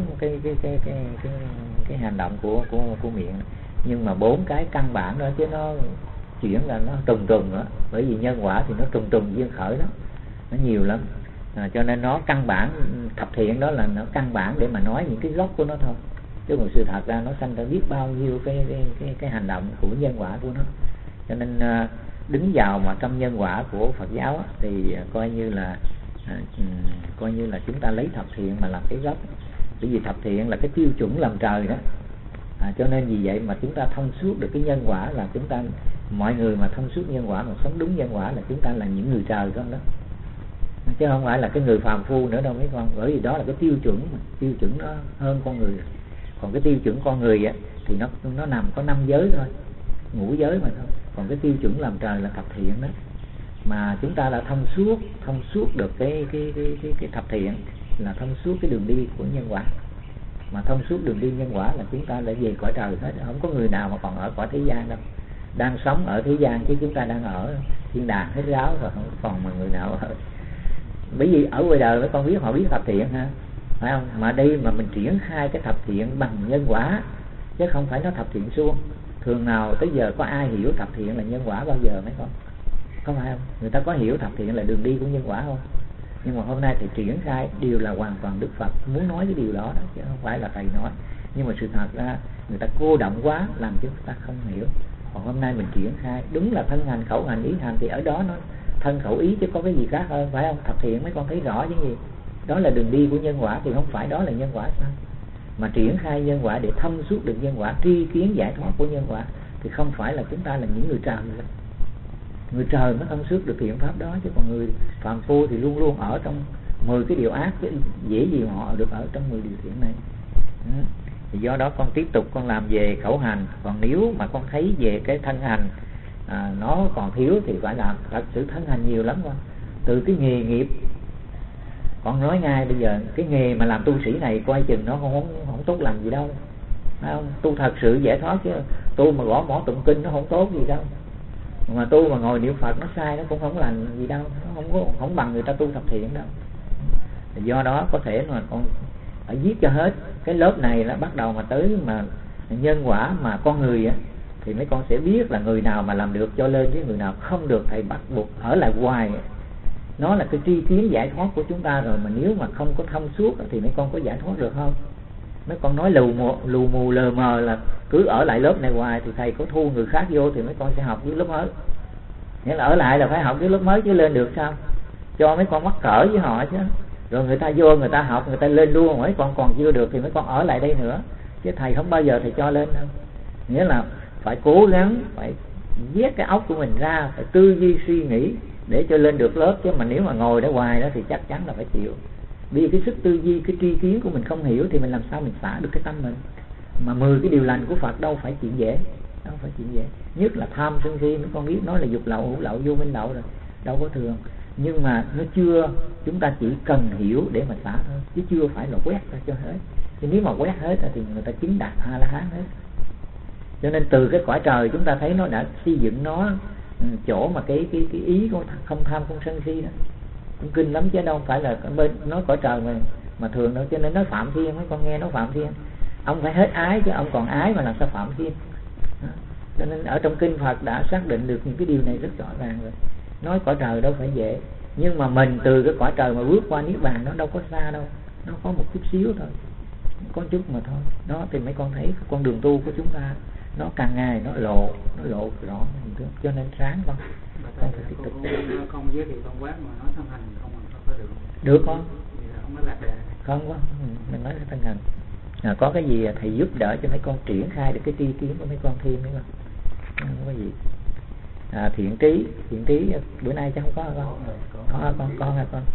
cái hành động của miệng. Nhưng mà 4 cái căn bản đó, chứ nó chuyển là nó trùng đó. Bởi vì nhân quả thì nó trùng duyên khởi đó. Nó nhiều lắm. Cho nên nó căn bản, thập thiện đó là nó căn bản để mà nói những cái gốc của nó thôi. Chứ còn sự thật ra nó sanh ra biết bao nhiêu cái hành động của nhân quả của nó. Cho nên đứng vào mà trong nhân quả của Phật giáo á, thì coi như là chúng ta lấy thập thiện mà làm cái gốc. Bởi vì thập thiện là cái tiêu chuẩn làm trời đó. Cho nên vì vậy mà chúng ta thông suốt được cái nhân quả, là chúng ta, mọi người mà thông suốt nhân quả mà sống đúng nhân quả là chúng ta là những người trời không đó, chứ không phải là cái người phàm phu nữa đâu mấy con. Bởi vì đó là cái tiêu chuẩn nó hơn con người. Còn cái tiêu chuẩn con người á thì nó nằm có 5 giới thôi, 5 giới mà thôi. Còn cái tiêu chuẩn làm trời là thập thiện đó. Mà chúng ta đã thông suốt được cái thập thiện, là thông suốt cái đường đi của nhân quả. Mà thông suốt đường đi nhân quả là chúng ta đã về cõi trời hết. Không có người nào mà còn ở cõi thế gian đâu. Đang sống ở thế gian chứ chúng ta đang ở thiên đàng hết ráo rồi, không còn mà người nào ở. Bởi vì ở ngoài đời mấy con biết, họ biết thập thiện ha, phải không? Mà đây mà mình triển khai cái thập thiện bằng nhân quả, chứ không phải nó thập thiện suông. Thường nào tới giờ có ai hiểu thập thiện là nhân quả bao giờ mấy con? Có phải không? Người ta có hiểu thập thiện là đường đi của nhân quả không? Nhưng mà hôm nay thì triển khai đều là hoàn toàn Đức Phật muốn nói cái điều đó, chứ không phải là thầy nói. Nhưng mà sự thật ra người ta cô động quá làm cho người ta không hiểu. Còn hôm nay mình triển khai đúng là thân hành, khẩu hành, ý hành, thì ở đó nó thân khẩu ý chứ có cái gì khác hơn, phải không? Thập thiện mấy con thấy rõ chứ gì? Đó là đường đi của nhân quả, thì không phải đó là nhân quả sao? Mà triển khai nhân quả để thông suốt được nhân quả, tri kiến giải thoát của nhân quả, thì không phải là chúng ta là những người trời nữa. Người trời mới thông suốt được thiện pháp đó, chứ còn người phàm phu thì luôn luôn ở trong 10 cái điều ác, chứ dễ gì họ được ở trong 10 điều thiện này. Thì do đó con tiếp tục con làm về khẩu hành. Còn nếu mà con thấy về cái thân hành nó còn thiếu thì phải làm. Thật sự thân hành nhiều lắm con. Từ cái nghề nghiệp, con nói ngay bây giờ, cái nghề mà làm tu sĩ này coi chừng nó không tốt lành gì đâu, phải không? Tu thật sự giải thoát, chứ tu mà gõ mõ tụng kinh nó không tốt gì đâu. Mà tu mà ngồi niệm Phật nó sai, nó cũng không lành gì đâu, nó không bằng người ta tu thập thiện đâu. Do đó có thể mà con phải viết cho hết cái lớp này, là bắt đầu mà tới mà nhân quả mà con người á, thì mấy con sẽ biết là người nào mà làm được cho lên, với người nào không được thầy bắt buộc ở lại hoài. Nó là cái tri kiến giải thoát của chúng ta rồi, mà nếu mà không có thông suốt thì mấy con có giải thoát được không? Mấy con nói lù mù lờ mờ là cứ ở lại lớp này hoài, thì thầy có thu người khác vô thì mấy con sẽ học với lớp mới. Nghĩa là ở lại là phải học với lớp mới chứ lên được sao? Cho mấy con mắc cỡ với họ chứ. Rồi người ta vô, người ta học, người ta lên luôn, mấy con còn chưa được thì mấy con ở lại đây nữa. Chứ thầy không bao giờ thầy cho lên đâu. Nghĩa là phải cố gắng, phải vét cái óc của mình ra, phải tư duy suy nghĩ để cho lên được lớp. Chứ mà nếu mà ngồi đó hoài đó thì chắc chắn là phải chịu. Vì cái sức tư duy, cái tri kiến của mình không hiểu thì mình làm sao mình xả được cái tâm mình. Mà 10 cái điều lành của Phật đâu phải chuyện dễ, đâu phải chuyện dễ. Nhất là tham sân si, mấy con biết nói là dục lậu, hữu lậu, vô minh lậu rồi, đâu có thường. Nhưng mà nó chưa, chúng ta chỉ cần hiểu để mà xả thôi, chứ chưa phải là quét ra cho hết. Chứ nếu mà quét hết thì người ta chứng đạt A-la-hán hết. Cho nên từ cái cõi trời chúng ta thấy nó đã xây dựng nó chỗ mà cái ý của không tham không sân si đó. Cũng kinh lắm chứ đâu phải là bên nói cõi trời mà thường đâu. Cho nên nói Phạm Thiên, mấy con nghe nói Phạm Thiên, ông phải hết ái chứ ông còn ái mà làm sao Phạm Thiên. Cho nên ở trong kinh Phật đã xác định được những cái điều này rất rõ ràng rồi. Nói cõi trời đâu phải dễ, nhưng mà mình từ cái cõi trời mà bước qua niết bàn nó đâu có xa đâu, nó có một chút xíu thôi, có chút mà thôi. Đó thì mấy con thấy con đường tu của chúng ta nó càng ngày nó lộ rõ. Cho nên ráng con phải tiếp tục. Không giới thiệu con quát mà nói thân hành không có được. Được con. Không có lạc đề. Không có, mình nói thân hành. Có cái gì thầy giúp đỡ cho mấy con triển khai được cái tri kiến của mấy con thêm mấy con. Không có gì. Thiện trí bữa nay chắc không có hả con? Có hả con?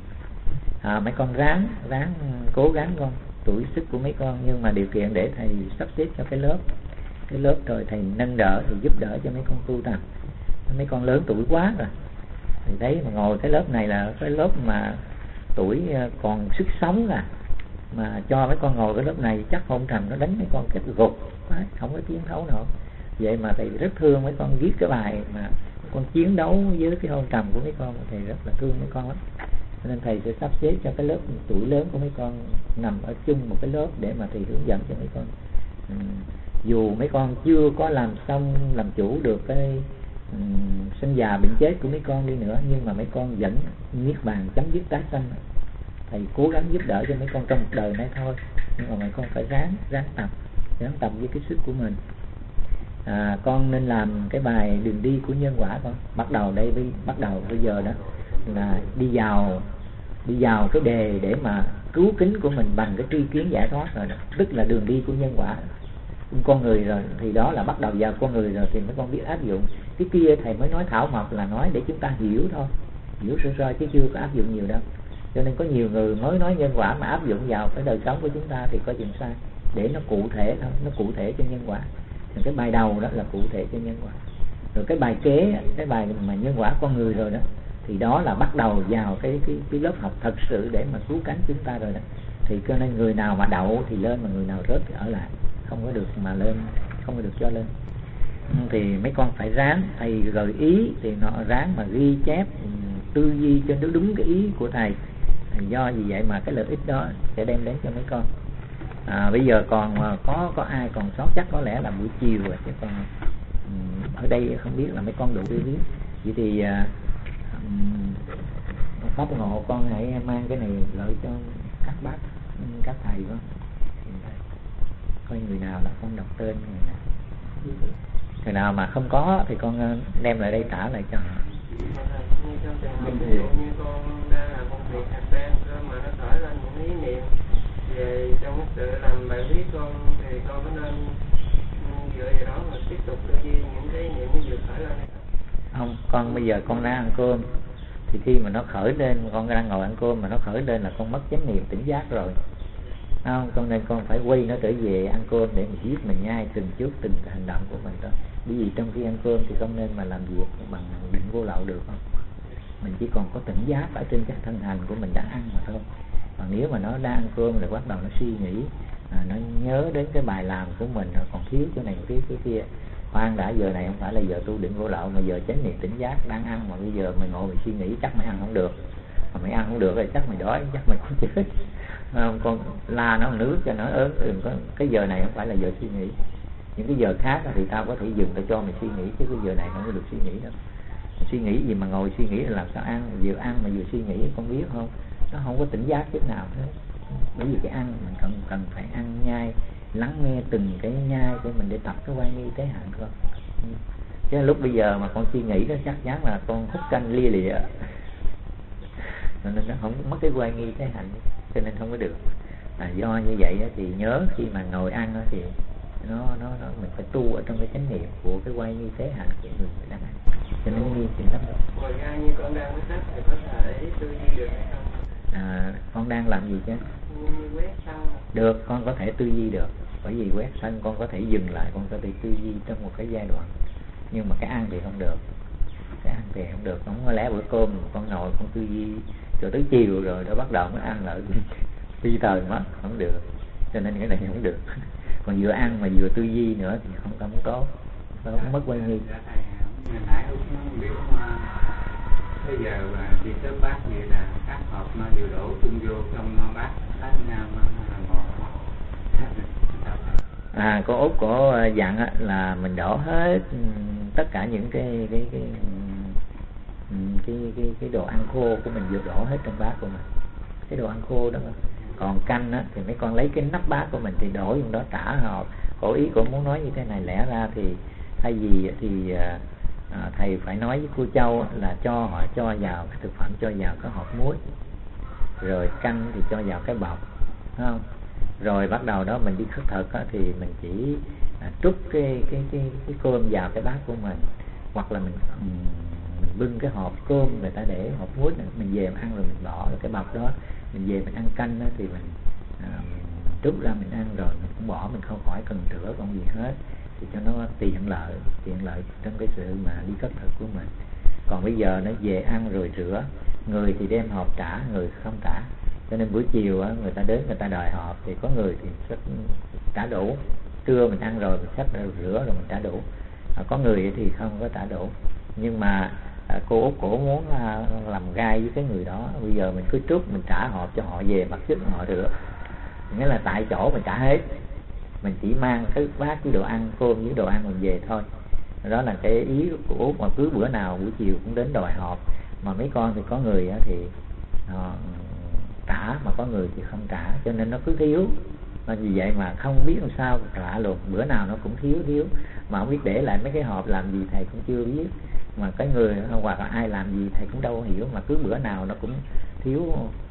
Mấy con ráng cố gắng con, tuổi sức của mấy con, nhưng mà điều kiện để thầy sắp xếp cho cái lớp rồi thầy nâng đỡ thì giúp đỡ cho mấy con tu tập. Mấy con lớn tuổi quá rồi thì đấy, mà ngồi cái lớp này là cái lớp mà tuổi còn sức sống mà cho mấy con ngồi cái lớp này chắc hôn trầm nó đánh mấy con cái gục đấy, không có chiến đấu nổi. Vậy mà thầy rất thương mấy con viết cái bài mà con chiến đấu với cái hôn trầm của mấy con, thầy rất là thương mấy con lắm. Nên thầy sẽ sắp xếp cho cái lớp tuổi lớn của mấy con nằm ở chung một cái lớp để mà thầy hướng dẫn cho mấy con. Dù mấy con chưa có làm chủ được cái sinh già bệnh chết của mấy con đi nữa, nhưng mà mấy con vẫn niết bàn chấm dứt tái sanh. Thầy cố gắng giúp đỡ cho mấy con trong một đời này thôi, nhưng mà mấy con phải ráng tập với cái sức của mình. Con nên làm cái bài đường đi của nhân quả con. Bắt đầu bây giờ đó là đi vào cái đề để mà cứu kính của mình bằng cái tri kiến giải thoát rồi đó. Tức là đường đi của nhân quả con người rồi, thì đó là bắt đầu vào con người rồi thì mấy con biết áp dụng. Cái kia thầy mới nói thảo mộc là nói để chúng ta hiểu thôi, hiểu sơ chứ chưa có áp dụng nhiều đâu. Cho nên có nhiều người mới nói nhân quả mà áp dụng vào cái đời sống của chúng ta thì có chuyện sai. Để nó cụ thể thôi, nó cụ thể cho nhân quả. Thì cái bài đầu đó là cụ thể cho nhân quả. Rồi cái bài kế, cái bài mà nhân quả con người rồi đó, thì đó là bắt đầu vào cái lớp học thật sự để mà cứu cánh chúng ta rồi đó. Thì cho nên người nào mà đậu thì lên, mà người nào rớt thì ở lại, không có được mà lên, không có được cho lên. Thì mấy con phải ráng, thầy gợi ý thì nó ráng mà ghi chép, tư duy cho nó đúng cái ý của thầy. Do vì vậy mà cái lợi ích đó sẽ đem đến cho mấy con. Bây giờ còn có ai còn sót, chắc có lẽ là buổi chiều rồi, chứ còn ở đây không biết là mấy con đủ biết. Vậy thì pháp ngộ con hãy mang cái này lợi cho các bác, các thầy con. Coi người nào là con đọc tên người nào mà không có thì con đem lại đây trả lại cho họ. Ví dụ như con đang làm công việc hạt đen mà nó khởi lên những ý niệm về trong cái sự làm bài viết con, thì con có nên dựa vào đó mà tiếp tục đưa đi những cái ý niệm nó vừa khởi lên hay không? Con bây giờ con đang ăn cơm thì khi mà nó khởi lên, con đang ngồi ăn cơm mà nó khởi lên là con mất chánh niệm tỉnh giác rồi, không? Cho nên con phải quay nó trở về ăn cơm để mình biết, mình nhai từng chút từng hành động của mình thôi. Bởi vì trong khi ăn cơm thì không nên mà làm việc bằng định vô lậu được không? Mình chỉ còn có tỉnh giác ở trên cái thân hành của mình đã ăn mà thôi. Còn nếu mà nó đang ăn cơm rồi bắt đầu nó suy nghĩ, nó nhớ đến cái bài làm của mình, rồi còn thiếu cái này thiếu cái kia, khoan đã, giờ này không phải là giờ tu định vô lậu, mà giờ chánh niệm tỉnh giác đang ăn, mà bây giờ mày ngồi mày suy nghĩ chắc mày ăn không được, mà mày ăn không được rồi chắc mày đói, chắc mày cũng chết. Con la nó nước cho nó ớn, đừng có, cái giờ này không phải là giờ suy nghĩ. Những cái giờ khác thì tao có thể dừng để cho mày suy nghĩ, chứ cái giờ này không có được suy nghĩ đâu. Suy nghĩ gì mà ngồi suy nghĩ là làm sao ăn, vừa ăn mà vừa suy nghĩ, con biết không? Nó không có tỉnh giác chút nào hết. Bởi vì cái ăn mình cần phải ăn nhai, lắng nghe từng cái nhai để mình để tập cái quay nghi tế hạnh con. Chứ lúc bây giờ mà con suy nghĩ đó chắc chắn là con hút canh lia lịa, nên nó không mất cái quay nghi tế hạnh, cho nên không có được. Do như vậy thì nhớ khi mà ngồi ăn thì mình phải tu ở trong cái chánh niệm của cái quay như thế hạnh của người đang ăn, cho nên nghiêm chỉnh lắm. Ngoài ra như con đang với sách thì có thể tư duy được hay không? Con đang làm gì chứ? Như quét sân. Được, con có thể tư duy được, bởi vì quét sân con có thể dừng lại, con có thể tư duy trong một cái giai đoạn, nhưng mà cái ăn thì không được. Cái ăn thì không được, không có lẽ bữa cơm con ngồi con tư duy cho tới chiều rồi đó bắt đầu mới ăn lại phi thời mất, không được, cho nên cái này không được. Còn vừa ăn mà vừa tư duy nữa thì không tốt, không mất quay nghi. Ngày nãy lúc biểu bây giờ đi tới bát vậy là các hộp nó đều đổ chung vô trong bát khác nhau mà cô Út có dặn là mình đổ hết tất cả những cái đồ ăn khô của mình vừa đổ hết trong bát của mình, cái đồ ăn khô đó. Còn canh á, thì mấy con lấy cái nắp bát của mình thì đổ trong đó trả hộp. Cổ ý cổ muốn nói như thế này, lẽ ra thì thay vì thì thầy phải nói với cô Châu là họ cho vào cái thực phẩm, cho vào cái hộp muối, rồi canh thì cho vào cái bọc, thấy không? Rồi bắt đầu đó mình đi khất thực á, thì mình chỉ trút cái cơm vào cái bát của mình, hoặc là mình bưng cái hộp cơm người ta để hộp muối này, mình về mình ăn rồi mình bỏ cái bọc đó, mình về mình ăn canh đó, thì mình trút ra mình ăn rồi mình cũng bỏ, mình không khỏi cần rửa còn gì hết, thì cho nó tiện lợi trong cái sự mà đi khất thực của mình. Còn bây giờ nó về ăn rồi rửa, người thì đem hộp trả, người không trả, cho nên buổi chiều á, người ta đến người ta đòi hộp thì có người thì trả đủ, trưa mình ăn rồi mình xách rồi rửa rồi mình trả đủ, có người thì không có trả đủ. Nhưng mà cô Út cổ muốn làm gai với cái người đó, bây giờ mình cứ trút mình trả hộp cho họ về mặc sức họ rửa, nghĩa là tại chỗ mình trả hết, mình chỉ mang cái bát với đồ ăn, cơm với đồ ăn mình về thôi. Đó là cái ý của Út, mà cứ bữa nào buổi chiều cũng đến đòi hộp. Mà mấy con thì có người thì trả, mà có người thì không trả, cho nên nó cứ thiếu. Mà vì vậy mà không biết làm sao trả luôn, bữa nào nó cũng thiếu, mà không biết để lại mấy cái hộp làm gì thầy cũng chưa biết, mà cái người hoặc là ai làm gì thầy cũng đâu hiểu, mà cứ bữa nào nó cũng thiếu.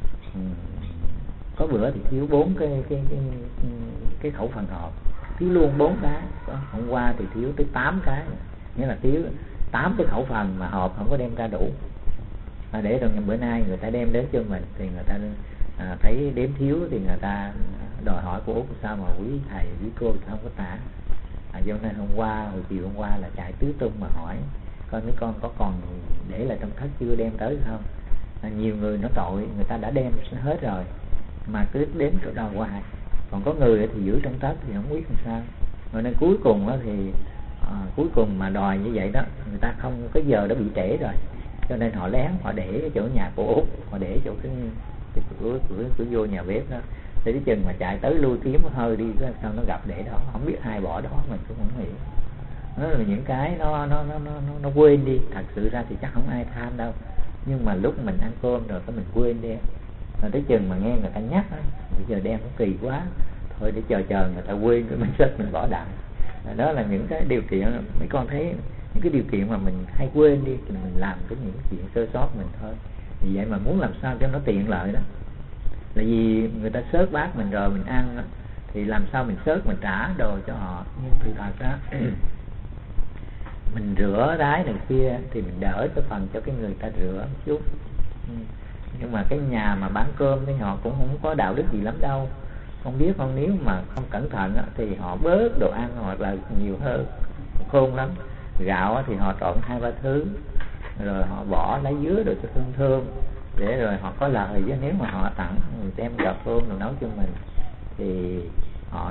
Có bữa thì thiếu 4 cái khẩu phần hộp, thiếu luôn 4 cái. Hôm qua thì thiếu tới 8 cái, nghĩa là thiếu 8 cái khẩu phần mà hộp không có đem ra đủ. Để rồi bữa nay người ta đem đến cho mình thì người ta thấy đếm thiếu thì người ta đòi hỏi của Út sao mà quý thầy quý cô không có trả. Do nên hồi chiều hôm qua là chạy tứ tung mà hỏi coi mấy con có còn để lại trong thất chưa đem tới không. Nhiều người nó tội, người ta đã đem hết rồi mà cứ đến chỗ đâu hoài, còn có người thì giữ trong thất thì không biết làm sao. Cho nên cuối cùng thì cuối cùng mà đòi như vậy đó, người ta không có giờ đã bị trễ rồi, cho nên họ lén họ để ở chỗ nhà của Út, họ để chỗ cái cửa vô nhà bếp đó, để cái chừng mà chạy tới lui kiếm hơi đi sao nó gặp để đó, không biết ai bỏ đó mình cũng không hiểu. Nó là những cái nó quên đi. Thật sự ra thì chắc không ai tham đâu, nhưng mà lúc mình ăn cơm rồi cái mình quên đi, rồi tới chừng mà nghe người ta nhắc đó, bây giờ đem cũng kỳ quá, thôi để chờ người ta quên cái mình xách mình bỏ đạn. Đó là những cái điều kiện mấy con thấy, những cái điều kiện mà mình hay quên đi thì mình làm cái những chuyện sơ sót mình thôi. Vì vậy mà muốn làm sao cho nó tiện lợi đó, là vì người ta xớt bát mình rồi mình ăn thì làm sao mình xớt mình trả đồ cho họ. Nhưng sự thật đó mình rửa đái này kia thì mình đỡ cái phần cho cái người ta rửa một chút. Nhưng mà cái nhà mà bán cơm thì họ cũng không có đạo đức gì lắm đâu, không biết không, nếu mà không cẩn thận thì họ bớt đồ ăn hoặc là nhiều hơn, khôn lắm. Gạo thì họ trộn 2-3 thứ rồi họ bỏ lá dứa rồi cho thơm để rồi họ có lời. Chứ nếu mà họ tặng người đem gạo thơm rồi nấu cho mình thì họ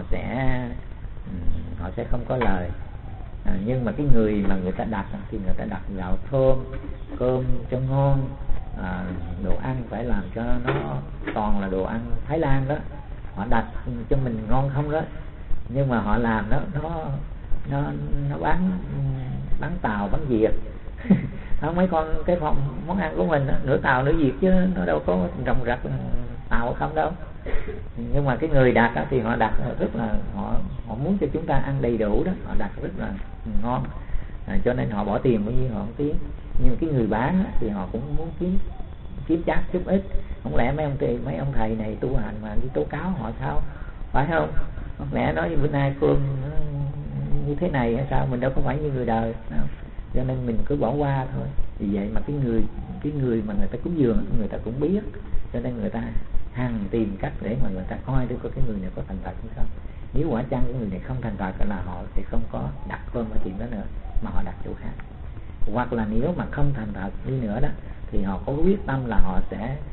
sẽ không có lời. Nhưng mà cái người mà người ta đặt thì người ta đặt gạo thơm, cơm cho ngon, đồ ăn phải làm cho nó toàn là đồ ăn Thái Lan đó, họ đặt cho mình ngon không đó. Nhưng mà họ làm đó nó bán Tàu bán Việt không, mấy con cái món ăn của mình đó, nửa Tàu nửa Việt chứ nó đâu có rồng rặt Tàu không đâu. Nhưng mà cái người đặt thì họ đặt rất là họ muốn cho chúng ta ăn đầy đủ đó, họ đặt rất là ngon, cho nên họ bỏ tiền bao nhiêu họ không tiếc. Nhưng cái người bán thì họ cũng muốn kiếm chắc chút ít. Không lẽ mấy ông thầy này tu hành mà đi tố cáo họ sao, phải không? mẹ nói bữa nay cơm như thế này hay sao, mình đâu có phải như người đời, cho nên mình cứ bỏ qua thôi. Vì vậy mà cái người mà người ta cúng dường người ta cũng biết, cho nên người ta hằng tìm cách để mà người ta coi được cái người này có thành thật hay không. Nếu quả chăng cái người này không thành thật là họ sẽ không có đặt cơm ở tiệm đó nữa, mà họ đặt chỗ khác. Hoặc là nếu mà không thành thật đi nữa đó thì họ có quyết tâm là họ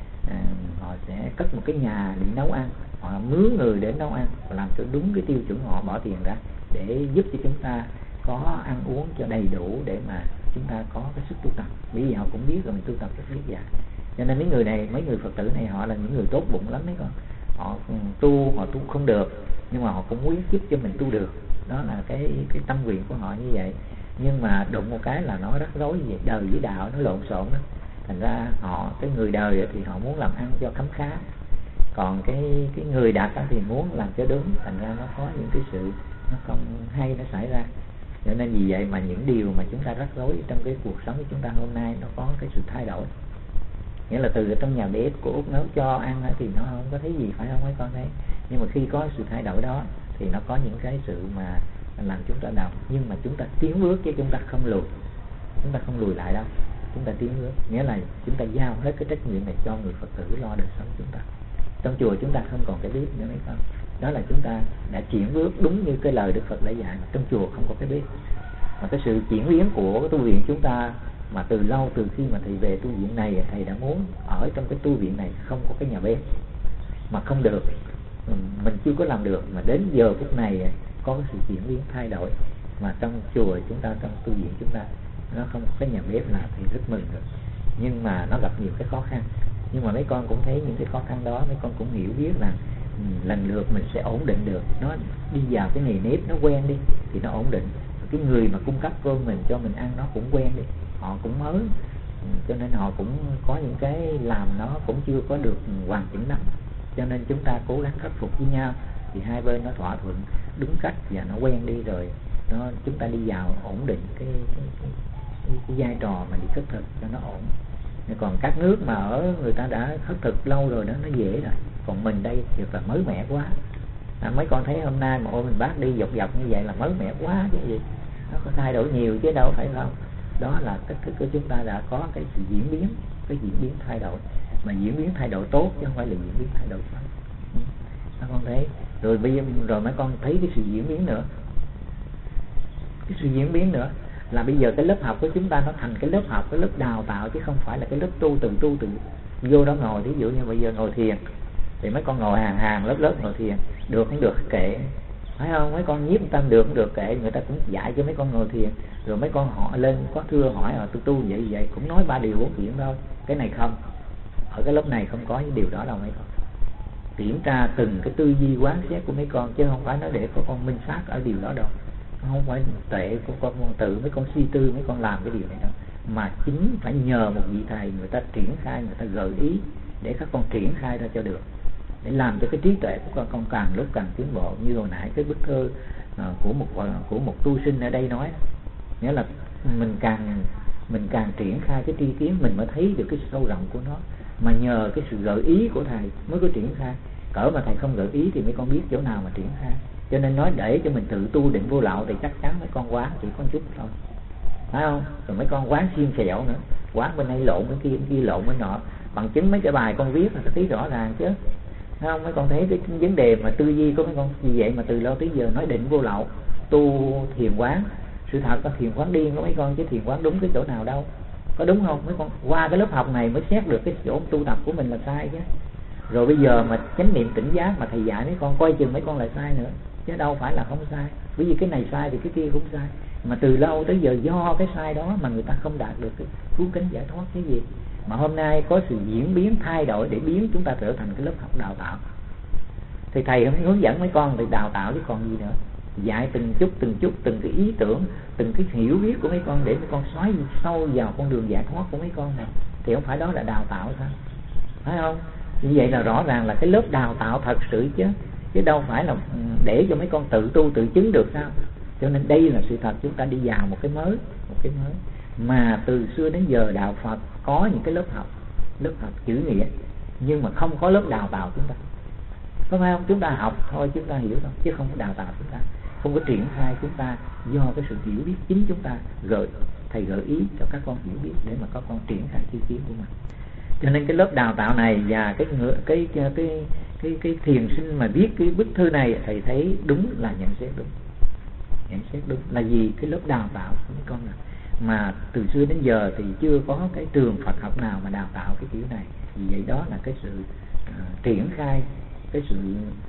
sẽ cất một cái nhà để nấu ăn, họ mướn người để nấu ăn và làm cho đúng cái tiêu chuẩn, họ bỏ tiền ra để giúp cho chúng ta có ăn uống cho đầy đủ để mà chúng ta có cái sức tu tập. Bởi vì họ cũng biết là mình tu tập rất vất vả, cho nên mấy người Phật tử này họ là những người tốt bụng lắm đấy con. Họ tu không được nhưng mà họ cũng quyết giúp cho mình tu được, đó là cái tâm nguyện của họ như vậy. Nhưng mà đụng một cái là nó rắc rối gì, đời với đạo nó lộn xộn đó. Thành ra cái người đời thì họ muốn làm ăn cho khấm khá, còn cái người đạt thì muốn làm cho đúng, thành ra nó có những cái sự nó không hay nó xảy ra. Cho nên vì vậy mà những điều mà chúng ta rắc rối trong cái cuộc sống của chúng ta hôm nay nó có cái sự thay đổi. Nghĩa là từ trong nhà bếp của Út nấu cho ăn thì nó không có thấy gì, phải không mấy con thấy? Nhưng mà khi có sự thay đổi đó thì nó có những cái sự mà làm chúng ta đau, nhưng mà chúng ta tiến bước chứ chúng ta không lùi lại đâu, chúng ta tiến bước. Nghĩa là chúng ta giao hết cái trách nhiệm này cho người Phật tử lo đời sống chúng ta. Trong chùa chúng ta không còn cái bếp nữa mấy con, đó là chúng ta đã chuyển bước đúng như cái lời Đức Phật đã dạy. Trong chùa không có cái bếp, mà cái sự chuyển biến của cái tu viện chúng ta mà từ lâu, từ khi mà thầy về tu viện này, thầy đã muốn ở trong cái tu viện này không có cái nhà bếp, mà không được, mình chưa có làm được, mà đến giờ phút này có cái sự chuyển biến thay đổi. Mà trong chùa chúng ta, trong tu viện chúng ta nó không có cái nhà bếp là thầy rất mừng rồi. Nhưng mà nó gặp nhiều cái khó khăn, nhưng mà mấy con cũng thấy những cái khó khăn đó, mấy con cũng hiểu biết là lần lượt mình sẽ ổn định được. Nó đi vào cái nề nếp, nó quen đi thì nó ổn định. Cái người mà cung cấp cơm mình cho mình ăn nó cũng quen đi, họ cũng mới, cho nên họ cũng có những cái làm nó cũng chưa có được hoàn chỉnh lắm. Cho nên chúng ta cố gắng khắc phục với nhau thì hai bên nó thỏa thuận đúng cách và nó quen đi rồi, chúng ta đi vào ổn định cái vai trò mà đi khất thực cho nó ổn. Còn các nước mà ở người ta đã khất thực lâu rồi đó, nó dễ rồi. Còn mình đây thì là mới mẻ quá. Mấy con thấy hôm nay mà ôi mình bác đi dọc như vậy là mới mẻ quá chứ gì, nó có thay đổi nhiều chứ đâu phải không. Đó là cách thức của chúng ta đã có cái sự diễn biến thay đổi, mà diễn biến thay đổi tốt chứ không phải là diễn biến thay đổi xấu. Các con thấy rồi, bây giờ rồi mấy con thấy cái sự diễn biến nữa. Cái sự diễn biến nữa là bây giờ cái lớp học của chúng ta nó thành cái lớp học, cái lớp đào tạo, chứ không phải là cái lớp tu từ vô đó ngồi. Ví dụ như bây giờ ngồi thiền thì mấy con ngồi hàng lớp ngồi thiền, được không được kệ, phải không? Mấy con nhiếp tâm được không được kệ, người ta cũng dạy cho mấy con ngồi thiền. Rồi mấy con họ lên có thưa hỏi tôi tu vậy cũng nói 3 điều 4 chuyện thôi. Cái này không, ở cái lớp này không có những điều đó đâu mấy con. Kiểm tra từng cái tư duy quán xét của mấy con, chứ không phải nói để có con minh sát ở điều đó đâu. Không phải tệ của con tự mấy con suy tư mấy con làm cái điều này đâu, mà chính phải nhờ một vị thầy, người ta triển khai, người ta gợi ý để các con triển khai ra cho được, để làm cho cái trí tuệ của con càng lúc càng tiến bộ. Như hồi nãy cái bức thơ của một tu sinh ở đây nói, nghĩa là mình càng triển khai cái tri kiến mình mới thấy được cái sâu rộng của nó, mà nhờ cái sự gợi ý của thầy mới có triển khai. Cỡ mà thầy không gợi ý thì mấy con biết chỗ nào mà triển khai. Cho nên nói để cho mình tự tu định vô lậu thì chắc chắn mấy con quán chỉ có chút thôi, phải không? Rồi mấy con quán xiên xẹo nữa, quán bên đây lộn bên kia lộn bên nọ, bằng chứng mấy cái bài con viết là thấy rõ ràng chứ, phải không? Mấy con thấy cái vấn đề mà tư duy của mấy con vì vậy mà từ lâu tới giờ nói định vô lậu, tu thiền quán. Sự thật là thiền quán điên của mấy con, chứ thiền quán đúng cái chỗ nào đâu, có đúng không? Mấy con qua cái lớp học này mới xét được cái chỗ tu tập của mình là sai chứ. Rồi bây giờ mà chánh niệm tỉnh giác mà thầy dạy mấy con coi chừng mấy con lại sai nữa, chứ đâu phải là không sai. Bởi vì cái này sai thì cái kia cũng sai, mà từ lâu tới giờ do cái sai đó mà người ta không đạt được cái cứu cánh giải thoát cái gì. Mà hôm nay có sự diễn biến thay đổi để biến chúng ta trở thành cái lớp học đào tạo, thì thầy không hướng dẫn mấy con thì đào tạo chứ còn gì nữa. Dạy từng chút từng cái ý tưởng, từng cái hiểu biết của mấy con để mấy con xoáy sâu vào con đường giải thoát của mấy con này, thì không phải đó là đào tạo sao, phải không? Như vậy là rõ ràng là cái lớp đào tạo thật sự chứ đâu phải là để cho mấy con tự tu tự chứng được sao. Cho nên đây là sự thật, chúng ta đi vào một cái mới. Mà từ xưa đến giờ đạo Phật có những cái lớp học chữ nghĩa, nhưng mà không có lớp đào tạo chúng ta. có phải không? Chúng ta học thôi, chúng ta hiểu thôi, chứ không có đào tạo chúng ta, không có triển khai chúng ta, do cái sự hiểu biết chính chúng ta thầy gợi ý cho các con hiểu biết để mà các con triển khai chi kiến của mình. Cho nên cái lớp đào tạo này và cái thiền sinh mà viết cái bức thư này, thầy thấy đúng là nhận xét đúng là gì? Cái lớp đào tạo của mấy con này mà từ xưa đến giờ thì chưa có cái trường Phật học nào mà đào tạo cái kiểu này. Vì vậy đó là cái sự triển khai, cái sự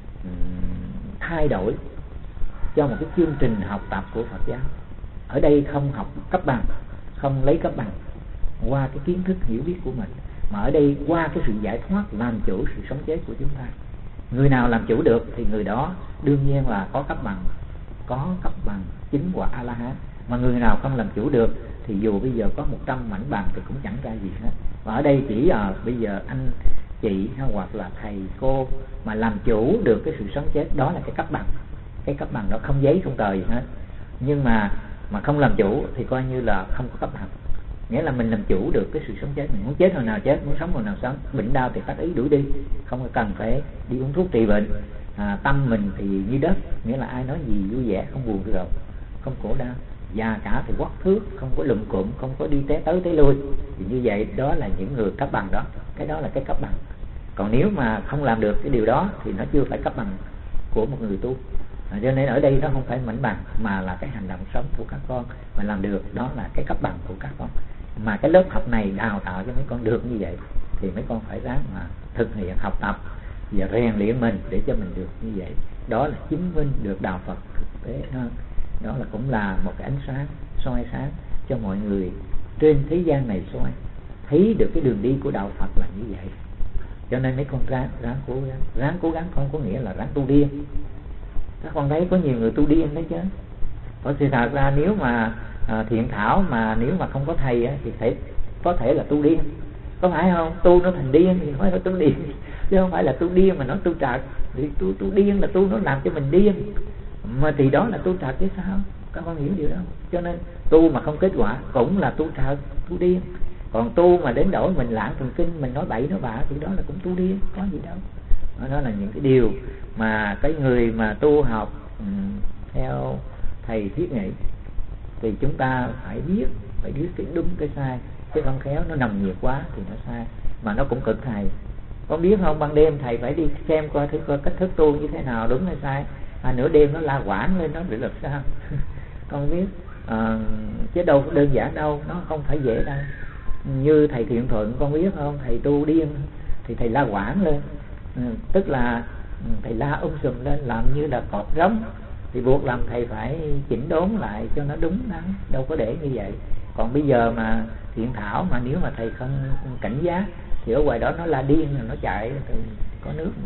thay đổi cho một cái chương trình học tập của Phật giáo. Ở đây không học cấp bằng, không lấy cấp bằng qua cái kiến thức hiểu biết của mình, mà ở đây qua cái sự giải thoát, làm chủ sự sống chết của chúng ta. Người nào làm chủ được thì người đó đương nhiên là có cấp bằng chính quả A-la-hán. Mà người nào không làm chủ được thì dù bây giờ có 100 mảnh bằng thì cũng chẳng ra gì hết. Và ở đây chỉ bây giờ anh chị hoặc là thầy cô mà làm chủ được cái sự sống chết, đó là cái cấp bằng. Cái cấp bằng đó không giấy không tờ gì hết. Nhưng mà không làm chủ thì coi như là không có cấp bằng. Nghĩa là mình làm chủ được cái sự sống chết, mình muốn chết hồi nào chết, muốn sống hồi nào sống. Bệnh đau thì tác ý đuổi đi, không cần phải đi uống thuốc trị bệnh. Tâm mình thì như đất, nghĩa là ai nói gì vui vẻ, không buồn rầu, không khổ đau. Già cả thì quắc thước, không có lùm cụm, không có đi té tới té lui. Thì như vậy đó là những người cấp bằng đó. Cái đó là cái cấp bằng. Còn nếu mà không làm được cái điều đó thì nó chưa phải cấp bằng của một người tu. Cho nên ở đây nó không phải mảnh bằng, mà là cái hành động sống của các con mà làm được, đó là cái cấp bằng của các con. Mà cái lớp học này đào tạo cho mấy con được như vậy thì mấy con phải ráng mà thực hiện học tập và rèn luyện mình để cho mình được như vậy. Đó là chứng minh được đạo Phật thực tế hơn. Đó là cũng là một cái ánh sáng soi sáng cho mọi người trên thế gian này soi thấy được cái đường đi của đạo Phật là như vậy. Cho nên mấy con ráng cố gắng không có nghĩa là ráng tu điên. Các con thấy có nhiều người tu điên đấy chứ. Có sự thật ra nếu mà thiện thảo mà nếu mà không có thầy thì có thể là tu điên, có phải không? Tu nó thành điên thì nói là tu điên, chứ không phải là tu điên mà nó tu trật. Thì tu điên là tu nó làm cho mình điên, mà thì đó là tu trật chứ sao? Các con hiểu điều đó. Cho nên tu mà không kết quả cũng là tu trật, tu điên. Còn tu mà đến đổi mình lãng thần kinh, mình nói bậy nói bạ thì đó là cũng tu điên, có gì đâu. Đó là những cái điều mà cái người mà tu học theo thầy Thiết Nghị thì chúng ta phải biết cái đúng cái sai, chứ không khéo nó nằm nhiệt quá thì nó sai, mà nó cũng cực thầy. Con biết không, ban đêm thầy phải đi xem coi cách thức tu như thế nào, đúng hay sai. Nửa đêm nó la quảng lên, nó bị làm sao con biết. Chứ đâu có đơn giản đâu, nó không phải dễ đâu. Như thầy Thiện Thuận con biết không, thầy tu điên thì thầy la quảng lên, tức là thầy la sùm lên làm như là cọp rống, thì buộc làm thầy phải chỉnh đốn lại cho nó đúng đắn, đâu có để như vậy. Còn bây giờ mà Thiện Thảo mà nếu mà thầy không cảnh giác thì ở ngoài đó nó la điên, nó chạy thì có nước mà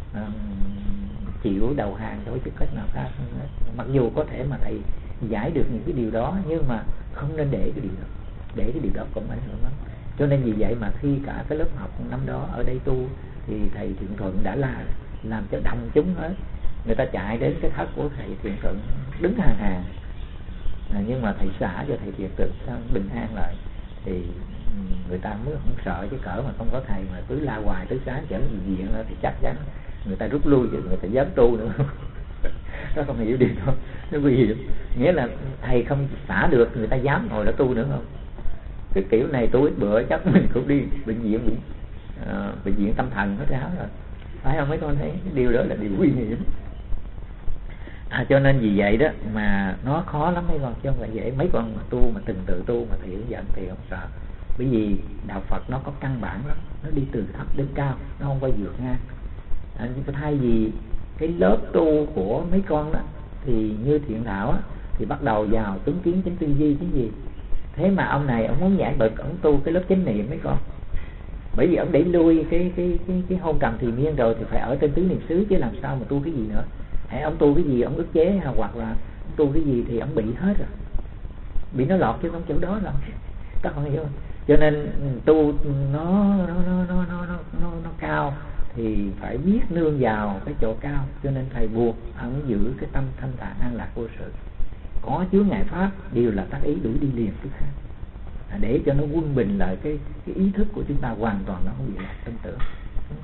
chịu đầu hàng thôi chứ cách nào khác. Mặc dù có thể mà thầy giải được những cái điều đó, nhưng mà không nên để cái điều đó, để cái điều đó cũng ảnh hưởng lắm. Cho nên vì vậy mà khi cả cái lớp học năm đó ở đây tu thì thầy Thiện Thuận đã làm cho đông chúng hết, người ta chạy đến cái thất của thầy Thiện Thuận đứng hàng. Nhưng mà thầy xả cho thầy Thiện Thuận bình an lại thì người ta mới không sợ, chứ cỡ mà không có thầy mà cứ la hoài tới sáng chở gì diện thì chắc chắn người ta rút lui, chứ người ta dám tu nữa. Nó không hiểu điều đó, nó nguy hiểm. Nghĩa là thầy không xả được, người ta dám ngồi đó tu nữa không? Cái kiểu này tu ít bữa chắc mình cũng đi bệnh viện tâm thần hết ráo rồi, phải không mấy con thấy? Cái điều đó là điều nguy hiểm. Cho nên vì vậy đó mà nó khó lắm mấy con, chứ không phải dễ. Mấy con mà tu mà từng tự tu mà thầy hướng dẫn thì không sợ, bởi vì đạo Phật nó có căn bản lắm, nó đi từ thấp đến cao, nó không phải vượt ngang. Thay vì cái lớp tu của mấy con đó thì như Thiện Thảo á, thì bắt đầu vào chứng kiến chánh tư duy cái gì. Thế mà ông này ông muốn giải bực, ông tu cái lớp chánh niệm mấy con, bởi vì ông đẩy lui cái hôn trầm thì miên rồi thì phải ở trên tứ niệm xứ, chứ làm sao mà tu cái gì nữa. Hãy ông tu cái gì ông ức chế, hoặc là ông tu cái gì thì ông bị hết rồi, bị nó lọt chứ không chỗ đó là các con hiểu không? Cho nên tu nó cao thì phải biết nương vào cái chỗ cao. Cho nên thầy buộc ông giữ cái tâm thanh thản an lạc vô sự, có chướng ngại pháp đều là tác ý đuổi đi liền tức khác, để cho nó quân bình lại cái ý thức của chúng ta hoàn toàn nó không bị lạc tâm tưởng.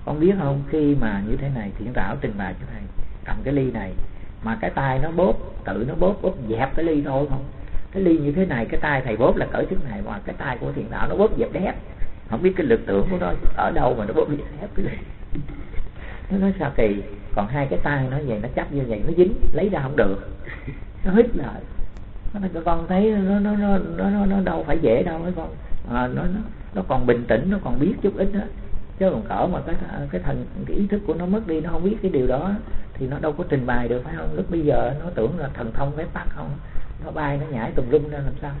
Con biết không, khi mà như thế này Thiện Tảo trình bày cho thầy cầm cái ly này mà cái tay nó bóp, tự nó bóp dẹp cái ly thôi không. Cái ly như thế này, cái tay thầy bóp là cỡ chức này, mà cái tay của Thiện Tảo nó bóp dẹp đét. Không biết cái lực tưởng của nó ở đâu mà nó bóp dẹp đét cái ly. Nó nói sao kỳ. Còn hai cái tay nó vậy, nó chấp như vậy, nó dính lấy ra không được, nó hít lại. Con thấy nó đâu phải dễ đâu mấy con. Nó còn bình tĩnh, nó còn biết chút ít đó. Chứ còn cỡ mà cái ý thức của nó mất đi, nó không biết cái điều đó thì nó đâu có trình bày được, phải không? Lúc bây giờ nó tưởng là thần thông phép tắc không, nó bay nó nhảy tùm lum ra làm sao.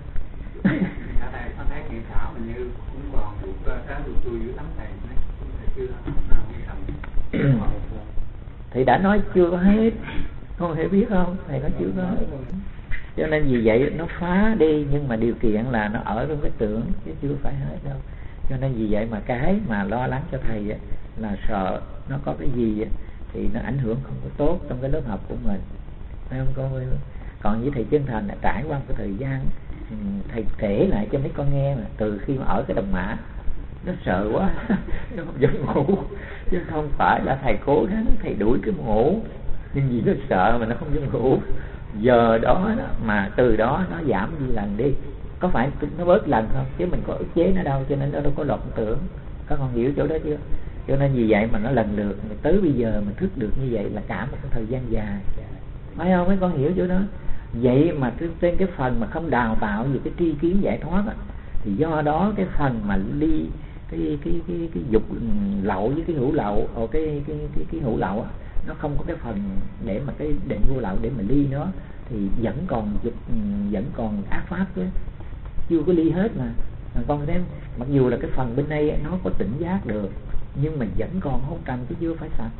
Con thấy Thiện Tảo mình như cũng còn đủ cá đủ chui dưới tấm thầy chưa nào không thành. Thì đã nói chưa có hết, con hiểu biết không? Thầy nói chưa có hết. Cho nên vì vậy nó phá đi, nhưng mà điều kiện là nó ở trong cái tưởng chứ chưa phải hết đâu. Cho nên vì vậy mà cái mà lo lắng cho thầy là sợ nó có cái gì thì nó ảnh hưởng không có tốt trong cái lớp học của mình, phải không con ơi? Còn với thầy Chân Thành là trải qua cái thời gian, thầy kể lại cho mấy con nghe mà từ khi mà ở cái Đồng Mã nó sợ quá nó không dám ngủ, chứ không phải là thầy cố gắng thầy đuổi cái ngủ, nhưng vì nó sợ mà nó không dám ngủ. Giờ đó mà từ đó nó giảm đi lần đi, có phải nó bớt lần không, chứ mình có ức chế nó đâu, cho nên nó đâu có lộn tưởng. Các con hiểu chỗ đó chưa? Cho nên vì vậy mà nó lần lượt tới bây giờ mình thức được như vậy là cả một cái thời gian dài, phải không? Mấy con hiểu chỗ đó. Vậy mà trên cái phần mà không đào tạo về cái tri kiến giải thoát thì do đó cái phần mà ly cái dục lậu với cái hữu lậu, cái hữu lậu nó không có cái phần để mà cái định vô lậu để mà ly nó, thì vẫn còn dục, vẫn còn ác pháp chứ chưa có ly hết mà con xem. Mặc dù là cái phần bên đây nó có tỉnh giác được, nhưng mà vẫn còn hôn trầm chứ chưa phải sạch,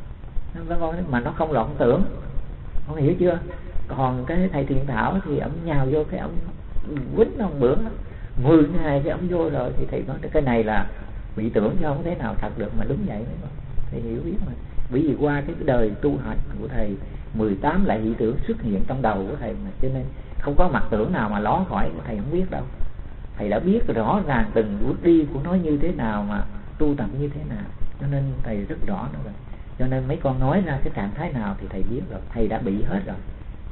mà nó không loạn tưởng, con hiểu chưa? Còn cái thầy Thiện Thảo thì ông nhào vô cái ông quýnh ông bữa 10 ngày cái ông vô rồi, thì thầy nói cái này là bị tưởng chứ không thế nào thật được, mà đúng vậy mấy con. Thầy hiểu biết mà, bởi vì qua cái đời tu hành của thầy 18 lại hiện tượng xuất hiện trong đầu của thầy mà, cho nên không có mặt tưởng nào mà ló khỏi của thầy không biết đâu. Thầy đã biết rõ ràng từng bước đi của nó như thế nào, mà tu tập như thế nào, cho nên thầy rất rõ nữa rồi. Cho nên mấy con nói ra cái trạng thái nào thì thầy biết rồi, thầy đã bị hết rồi.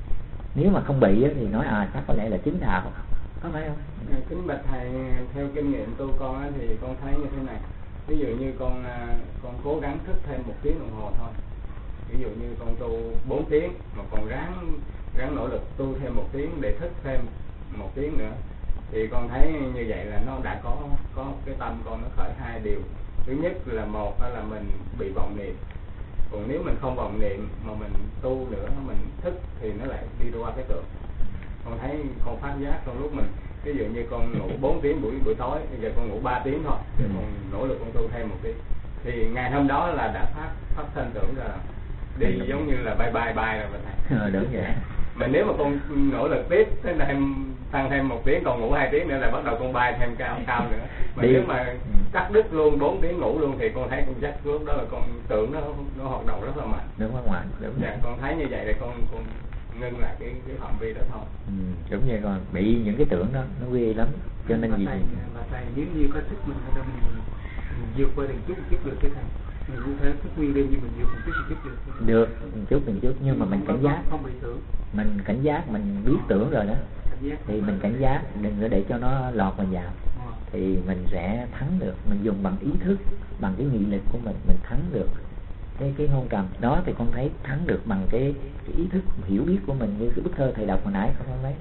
Nếu mà không bị thì nói chắc có lẽ là chứng đạo, có phải không? Kính bạch thầy, theo kinh nghiệm tu con thì con thấy như thế này. Ví dụ như con cố gắng thức thêm 1 tiếng đồng hồ thôi. Ví dụ như con tu 4 tiếng mà còn ráng nỗ lực tu thêm 1 tiếng để thức thêm 1 tiếng nữa, thì con thấy như vậy là nó đã có cái tâm con nó khởi 2 điều. Thứ nhất là một là mình bị vọng niệm, còn nếu mình không vọng niệm mà mình tu nữa, mình thức thì nó lại đi qua cái tưởng. Con thấy con phát giác trong lúc mình, ví dụ như con ngủ 4 tiếng buổi tối, bây giờ con ngủ 3 tiếng thôi, còn nỗ lực con tu thêm 1 tiếng, thì ngày hôm đó là đã phát sinh tưởng là đi giống như là bay rồi mình thấy. Đúng vậy. Mà nếu mà con nỗ lực tiếp tăng thêm 1 tiếng, còn ngủ 2 tiếng nữa là bắt đầu con bay thêm cao nữa. Mà nếu mà cắt đứt luôn 4 tiếng ngủ luôn thì con thấy con chắc lúc đó là con tưởng nó hoạt động rất là mạnh. Đúng không ạ? Đúng. Dạ, con thấy như vậy thì con ngưng lại cái phạm vi đó thôi. Đúng vậy, còn bị những cái tưởng đó nó ghê lắm, cho nên gì mà thầy nếu như có thức mình ở đâu mình vượt qua từng chút được cái thầy. Mình cũng thể thức nguyên đêm như mình vượt từng chút được. Được từng chút, nhưng mà mình cảnh giác, không bị tưởng. Mình cảnh giác, mình biết tưởng rồi đó, thì mình cảnh giác đừng có để cho nó lọt vào vào, thì mình sẽ thắng được. Mình dùng bằng ý thức, bằng cái nghị lực của mình thắng được cái hôn trầm đó. Thì con thấy thắng được bằng cái ý thức hiểu biết của mình, như cái bức thơ thầy đọc hồi nãy không thấy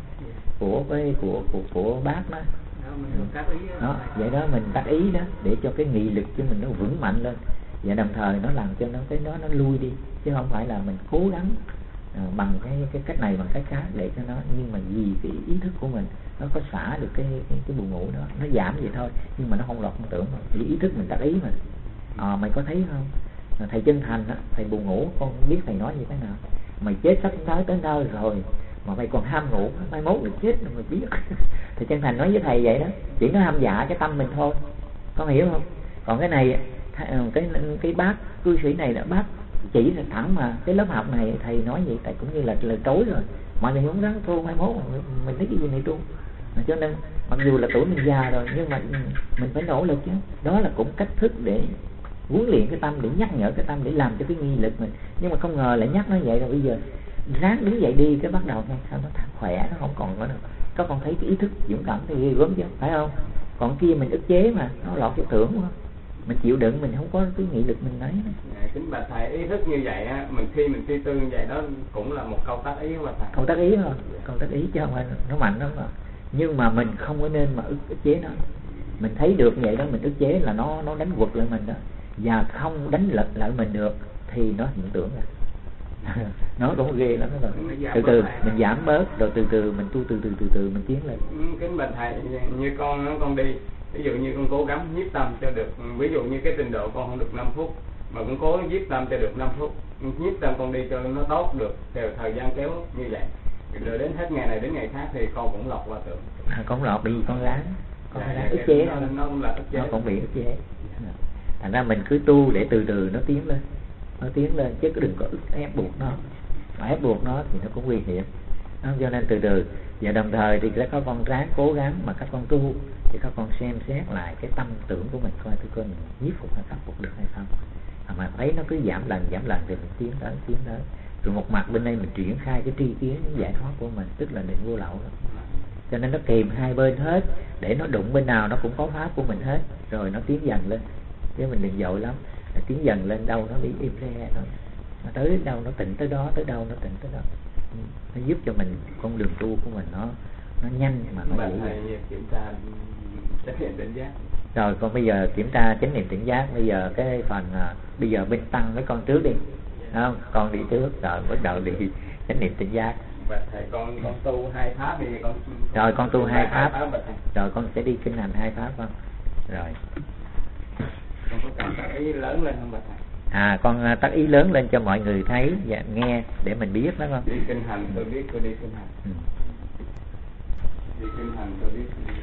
của bác đó. Đó, vậy đó, mình tác ý đó để cho cái nghị lực của mình nó vững mạnh lên, và đồng thời nó làm cho nó lui đi, chứ không phải là mình cố gắng bằng cái cách này bằng cách khác để cho nó, nhưng mà vì cái ý thức của mình nó có xả được cái buồn ngủ đó, nó giảm vậy thôi, nhưng mà nó không lọt không tưởng, vì ý thức mình tác ý mà. Mày có thấy không, thầy Chân Thành á, thầy buồn ngủ, con biết thầy nói như thế nào, mày chết sắp tới nơi rồi mà mày còn ham ngủ, mai mốt được chết rồi mày biết. Thầy Chân Thành nói với thầy vậy đó, chỉ nó ham dạ cái tâm mình thôi, con hiểu không? Còn cái này cái bác cư sĩ này là bác chỉ là thẳng mà cái lớp học này thầy nói vậy, tại cũng như là lời trối rồi, mọi người không dám tu, mai mốt mình thấy cái gì này tu. Cho nên mặc dù là tuổi mình già rồi nhưng mà mình phải nỗ lực chứ, đó là cũng cách thức để huấn luyện cái tâm để nhắc nhở cái tâm để làm cho cái nghi lực mình. Nhưng mà không ngờ lại nhắc nó vậy rồi bây giờ ráng đứng dậy đi, cái bắt đầu nghe sao nó khỏe, nó không còn nữa. Các con thấy cái ý thức dũng cảm thì ghê gớm chứ, phải không? Còn kia mình ức chế mà, nó lọt cái tưởng quá. Mình chịu đựng, mình không có cái nghị lực mình lấy. Kính bạch thầy, ý thức như vậy á, khi mình suy tư như vậy đó cũng là một câu tác ý của thầy. Câu tác ý thôi, câu tác ý chứ không phải nó mạnh lắm mà. Nhưng mà mình không có nên mà ức chế nó. Mình thấy được vậy đó, mình ức chế là nó đánh quật lại mình đó, và không đánh lật lại mình được thì nó hiện tượng rồi. Nó cũng ghê lắm đó. Từ từ mình giảm bớt, rồi từ từ mình tu, từ mình tiến lên. Kính bạch thầy, như con đi, ví dụ như con cố gắng nhiếp tâm cho được, ví dụ như cái trình độ con không được 5 phút mà cũng cố nhiếp tâm cho được 5 phút, nhiếp tâm con đi cho nó tốt được theo thời gian kéo như vậy, rồi đến hết ngày này đến ngày khác thì con cũng lọt qua tượng. Con lọt bởi vì con ráng ức chế nó cũng là ức chế, nó cũng bị ức chế. Thành ra mình cứ tu để từ từ nó tiến lên, chứ đừng có ép buộc nó. Mà ép buộc nó thì nó cũng nguy hiểm. Cho nên từ từ, và đồng thời thì các con ráng cố gắng mà các con tu thì các con xem xét lại cái tâm tưởng của mình, coi thử mình nhiếp phục hay khắc phục được hay không. Mà thấy nó cứ giảm lần thì mình tiến tới. Rồi một mặt bên đây mình triển khai cái tri kiến giải thoát của mình, tức là định vô lậu đó. Cho nên nó kìm hai bên hết, để nó đụng bên nào nó cũng có pháp của mình hết, rồi nó tiến dần lên. Chứ mình đừng vội lắm, tiến dần lên, đâu nó bị im re thôi, nó tới đến đâu nó tịnh tới đó, tới đâu nó tịnh tới đó. Nó giúp cho mình con đường tu của mình nó nhanh mà nó dễ dàng. Kiểm tra chánh niệm tỉnh giác. Rồi còn bây giờ kiểm tra chánh niệm tỉnh giác. Bây giờ cái phần bây giờ bên tăng mấy con trước đi, không? Con đi trước rồi bắt đầu đi chánh niệm tỉnh giác. Thầy con tu 2 pháp thì con. Rồi con tu 2 pháp. Rồi con sẽ đi kinh hành 2 pháp không? Rồi. Con có cần tác ý lớn lên không bà thầy? Con tác ý lớn lên cho mọi người thấy và nghe để mình biết đó không? Đi kinh hành tôi biết tôi đi kinh hành. Đi kinh hành tôi biết.